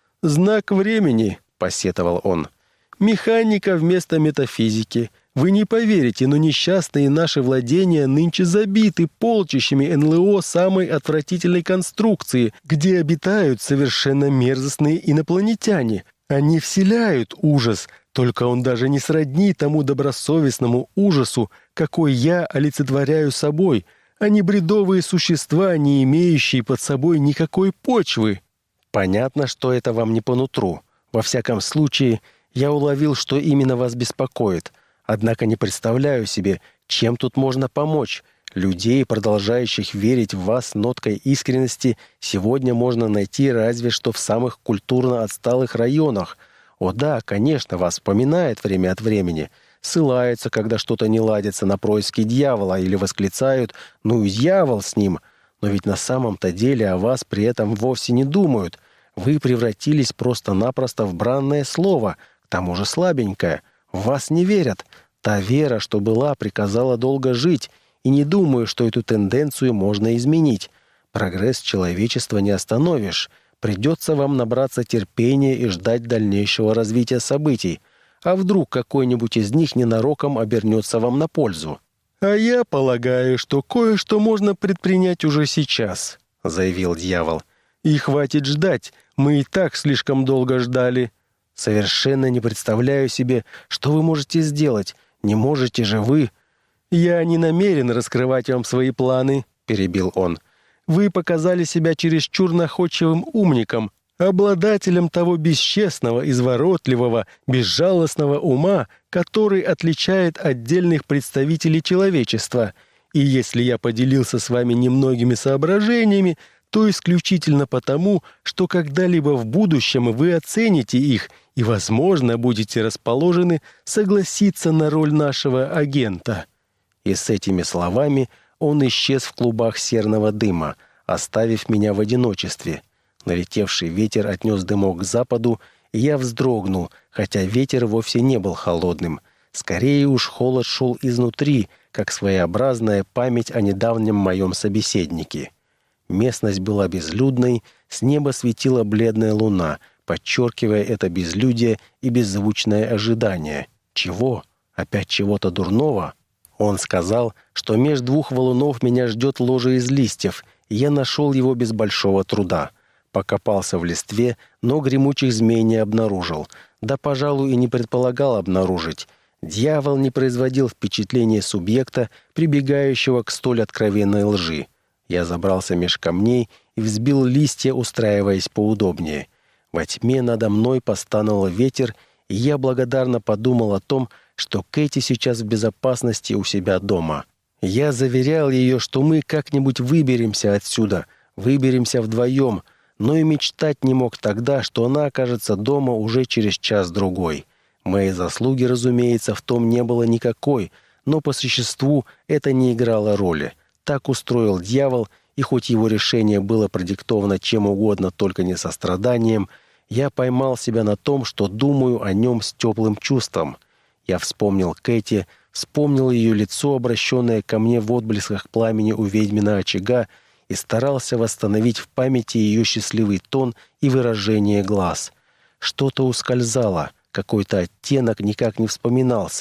«Знак времени», — посетовал он. «Механика вместо метафизики. Вы не поверите, но несчастные наши владения нынче забиты полчищами НЛО самой отвратительной конструкции, где обитают совершенно мерзостные инопланетяне. Они вселяют ужас, только он даже не сродни тому добросовестному ужасу, какой я олицетворяю собой. Они бредовые существа, не имеющие под собой никакой почвы». «Понятно, что это вам не по нутру. Во всяком случае, я уловил, что именно вас беспокоит. Однако не представляю себе, чем тут можно помочь. Людей, продолжающих верить в вас ноткой искренности, сегодня можно найти разве что в самых культурно отсталых районах. О да, конечно, вас вспоминает время от времени. Ссылаются, когда что-то не ладится, на происки дьявола или восклицают «ну и дьявол с ним». Но ведь на самом-то деле о вас при этом вовсе не думают. Вы превратились просто-напросто в бранное слово, к тому же слабенькое. В вас не верят. Та вера, что была, приказала долго жить, и не думаю, что эту тенденцию можно изменить. Прогресс человечества не остановишь. Придется вам набраться терпения и ждать дальнейшего развития событий. А вдруг какой-нибудь из них ненароком обернется вам на пользу?» «А я полагаю, что кое-что можно предпринять уже сейчас», — заявил дьявол. «И хватит ждать, мы и так слишком долго ждали». «Совершенно не представляю себе, что вы можете сделать. Не можете же вы...» «Я не намерен раскрывать вам свои планы», — перебил он. «Вы показали себя чересчур находчивым умником, обладателем того бесчестного, изворотливого, безжалостного ума, который отличает отдельных представителей человечества. И если я поделился с вами немногими соображениями, то исключительно потому, что когда-либо в будущем вы оцените их и, возможно, будете расположены согласиться на роль нашего агента». И с этими словами он исчез в клубах серного дыма, оставив меня в одиночестве. Налетевший ветер отнес дымок к западу, и я вздрогнул, хотя ветер вовсе не был холодным. Скорее уж холод шел изнутри, как своеобразная память о недавнем моем собеседнике. Местность была безлюдной, с неба светила бледная луна, подчеркивая это безлюдие и беззвучное ожидание. Чего? Опять чего-то дурного? Он сказал, что меж двух валунов меня ждет ложе из листьев, и я нашел его без большого труда. Покопался в листве, но гремучих змей не обнаружил. Да, пожалуй, и не предполагал обнаружить. Дьявол не производил впечатления субъекта, прибегающего к столь откровенной лжи. Я забрался меж камней и взбил листья, устраиваясь поудобнее. Во тьме надо мной постановал ветер, и я благодарно подумал о том, что Кэти сейчас в безопасности у себя дома. Я заверял ее, что мы как-нибудь выберемся отсюда, выберемся вдвоем, но и мечтать не мог тогда, что она окажется дома уже через час-другой. Моей заслуги, разумеется, в том не было никакой, но по существу это не играло роли. Так устроил дьявол, и хоть его решение было продиктовано чем угодно, только не состраданием, я поймал себя на том, что думаю о нем с теплым чувством. Я вспомнил Кэти, вспомнил ее лицо, обращенное ко мне в отблесках пламени у ведьмина очага, и старался восстановить в памяти ее счастливый тон и выражение глаз. Что-то ускользало, какой-то оттенок никак не вспоминался.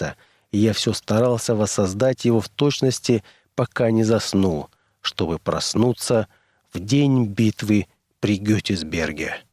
и я все старался воссоздать его в точности, пока не заснул, чтобы проснуться в день битвы при Геттисберге.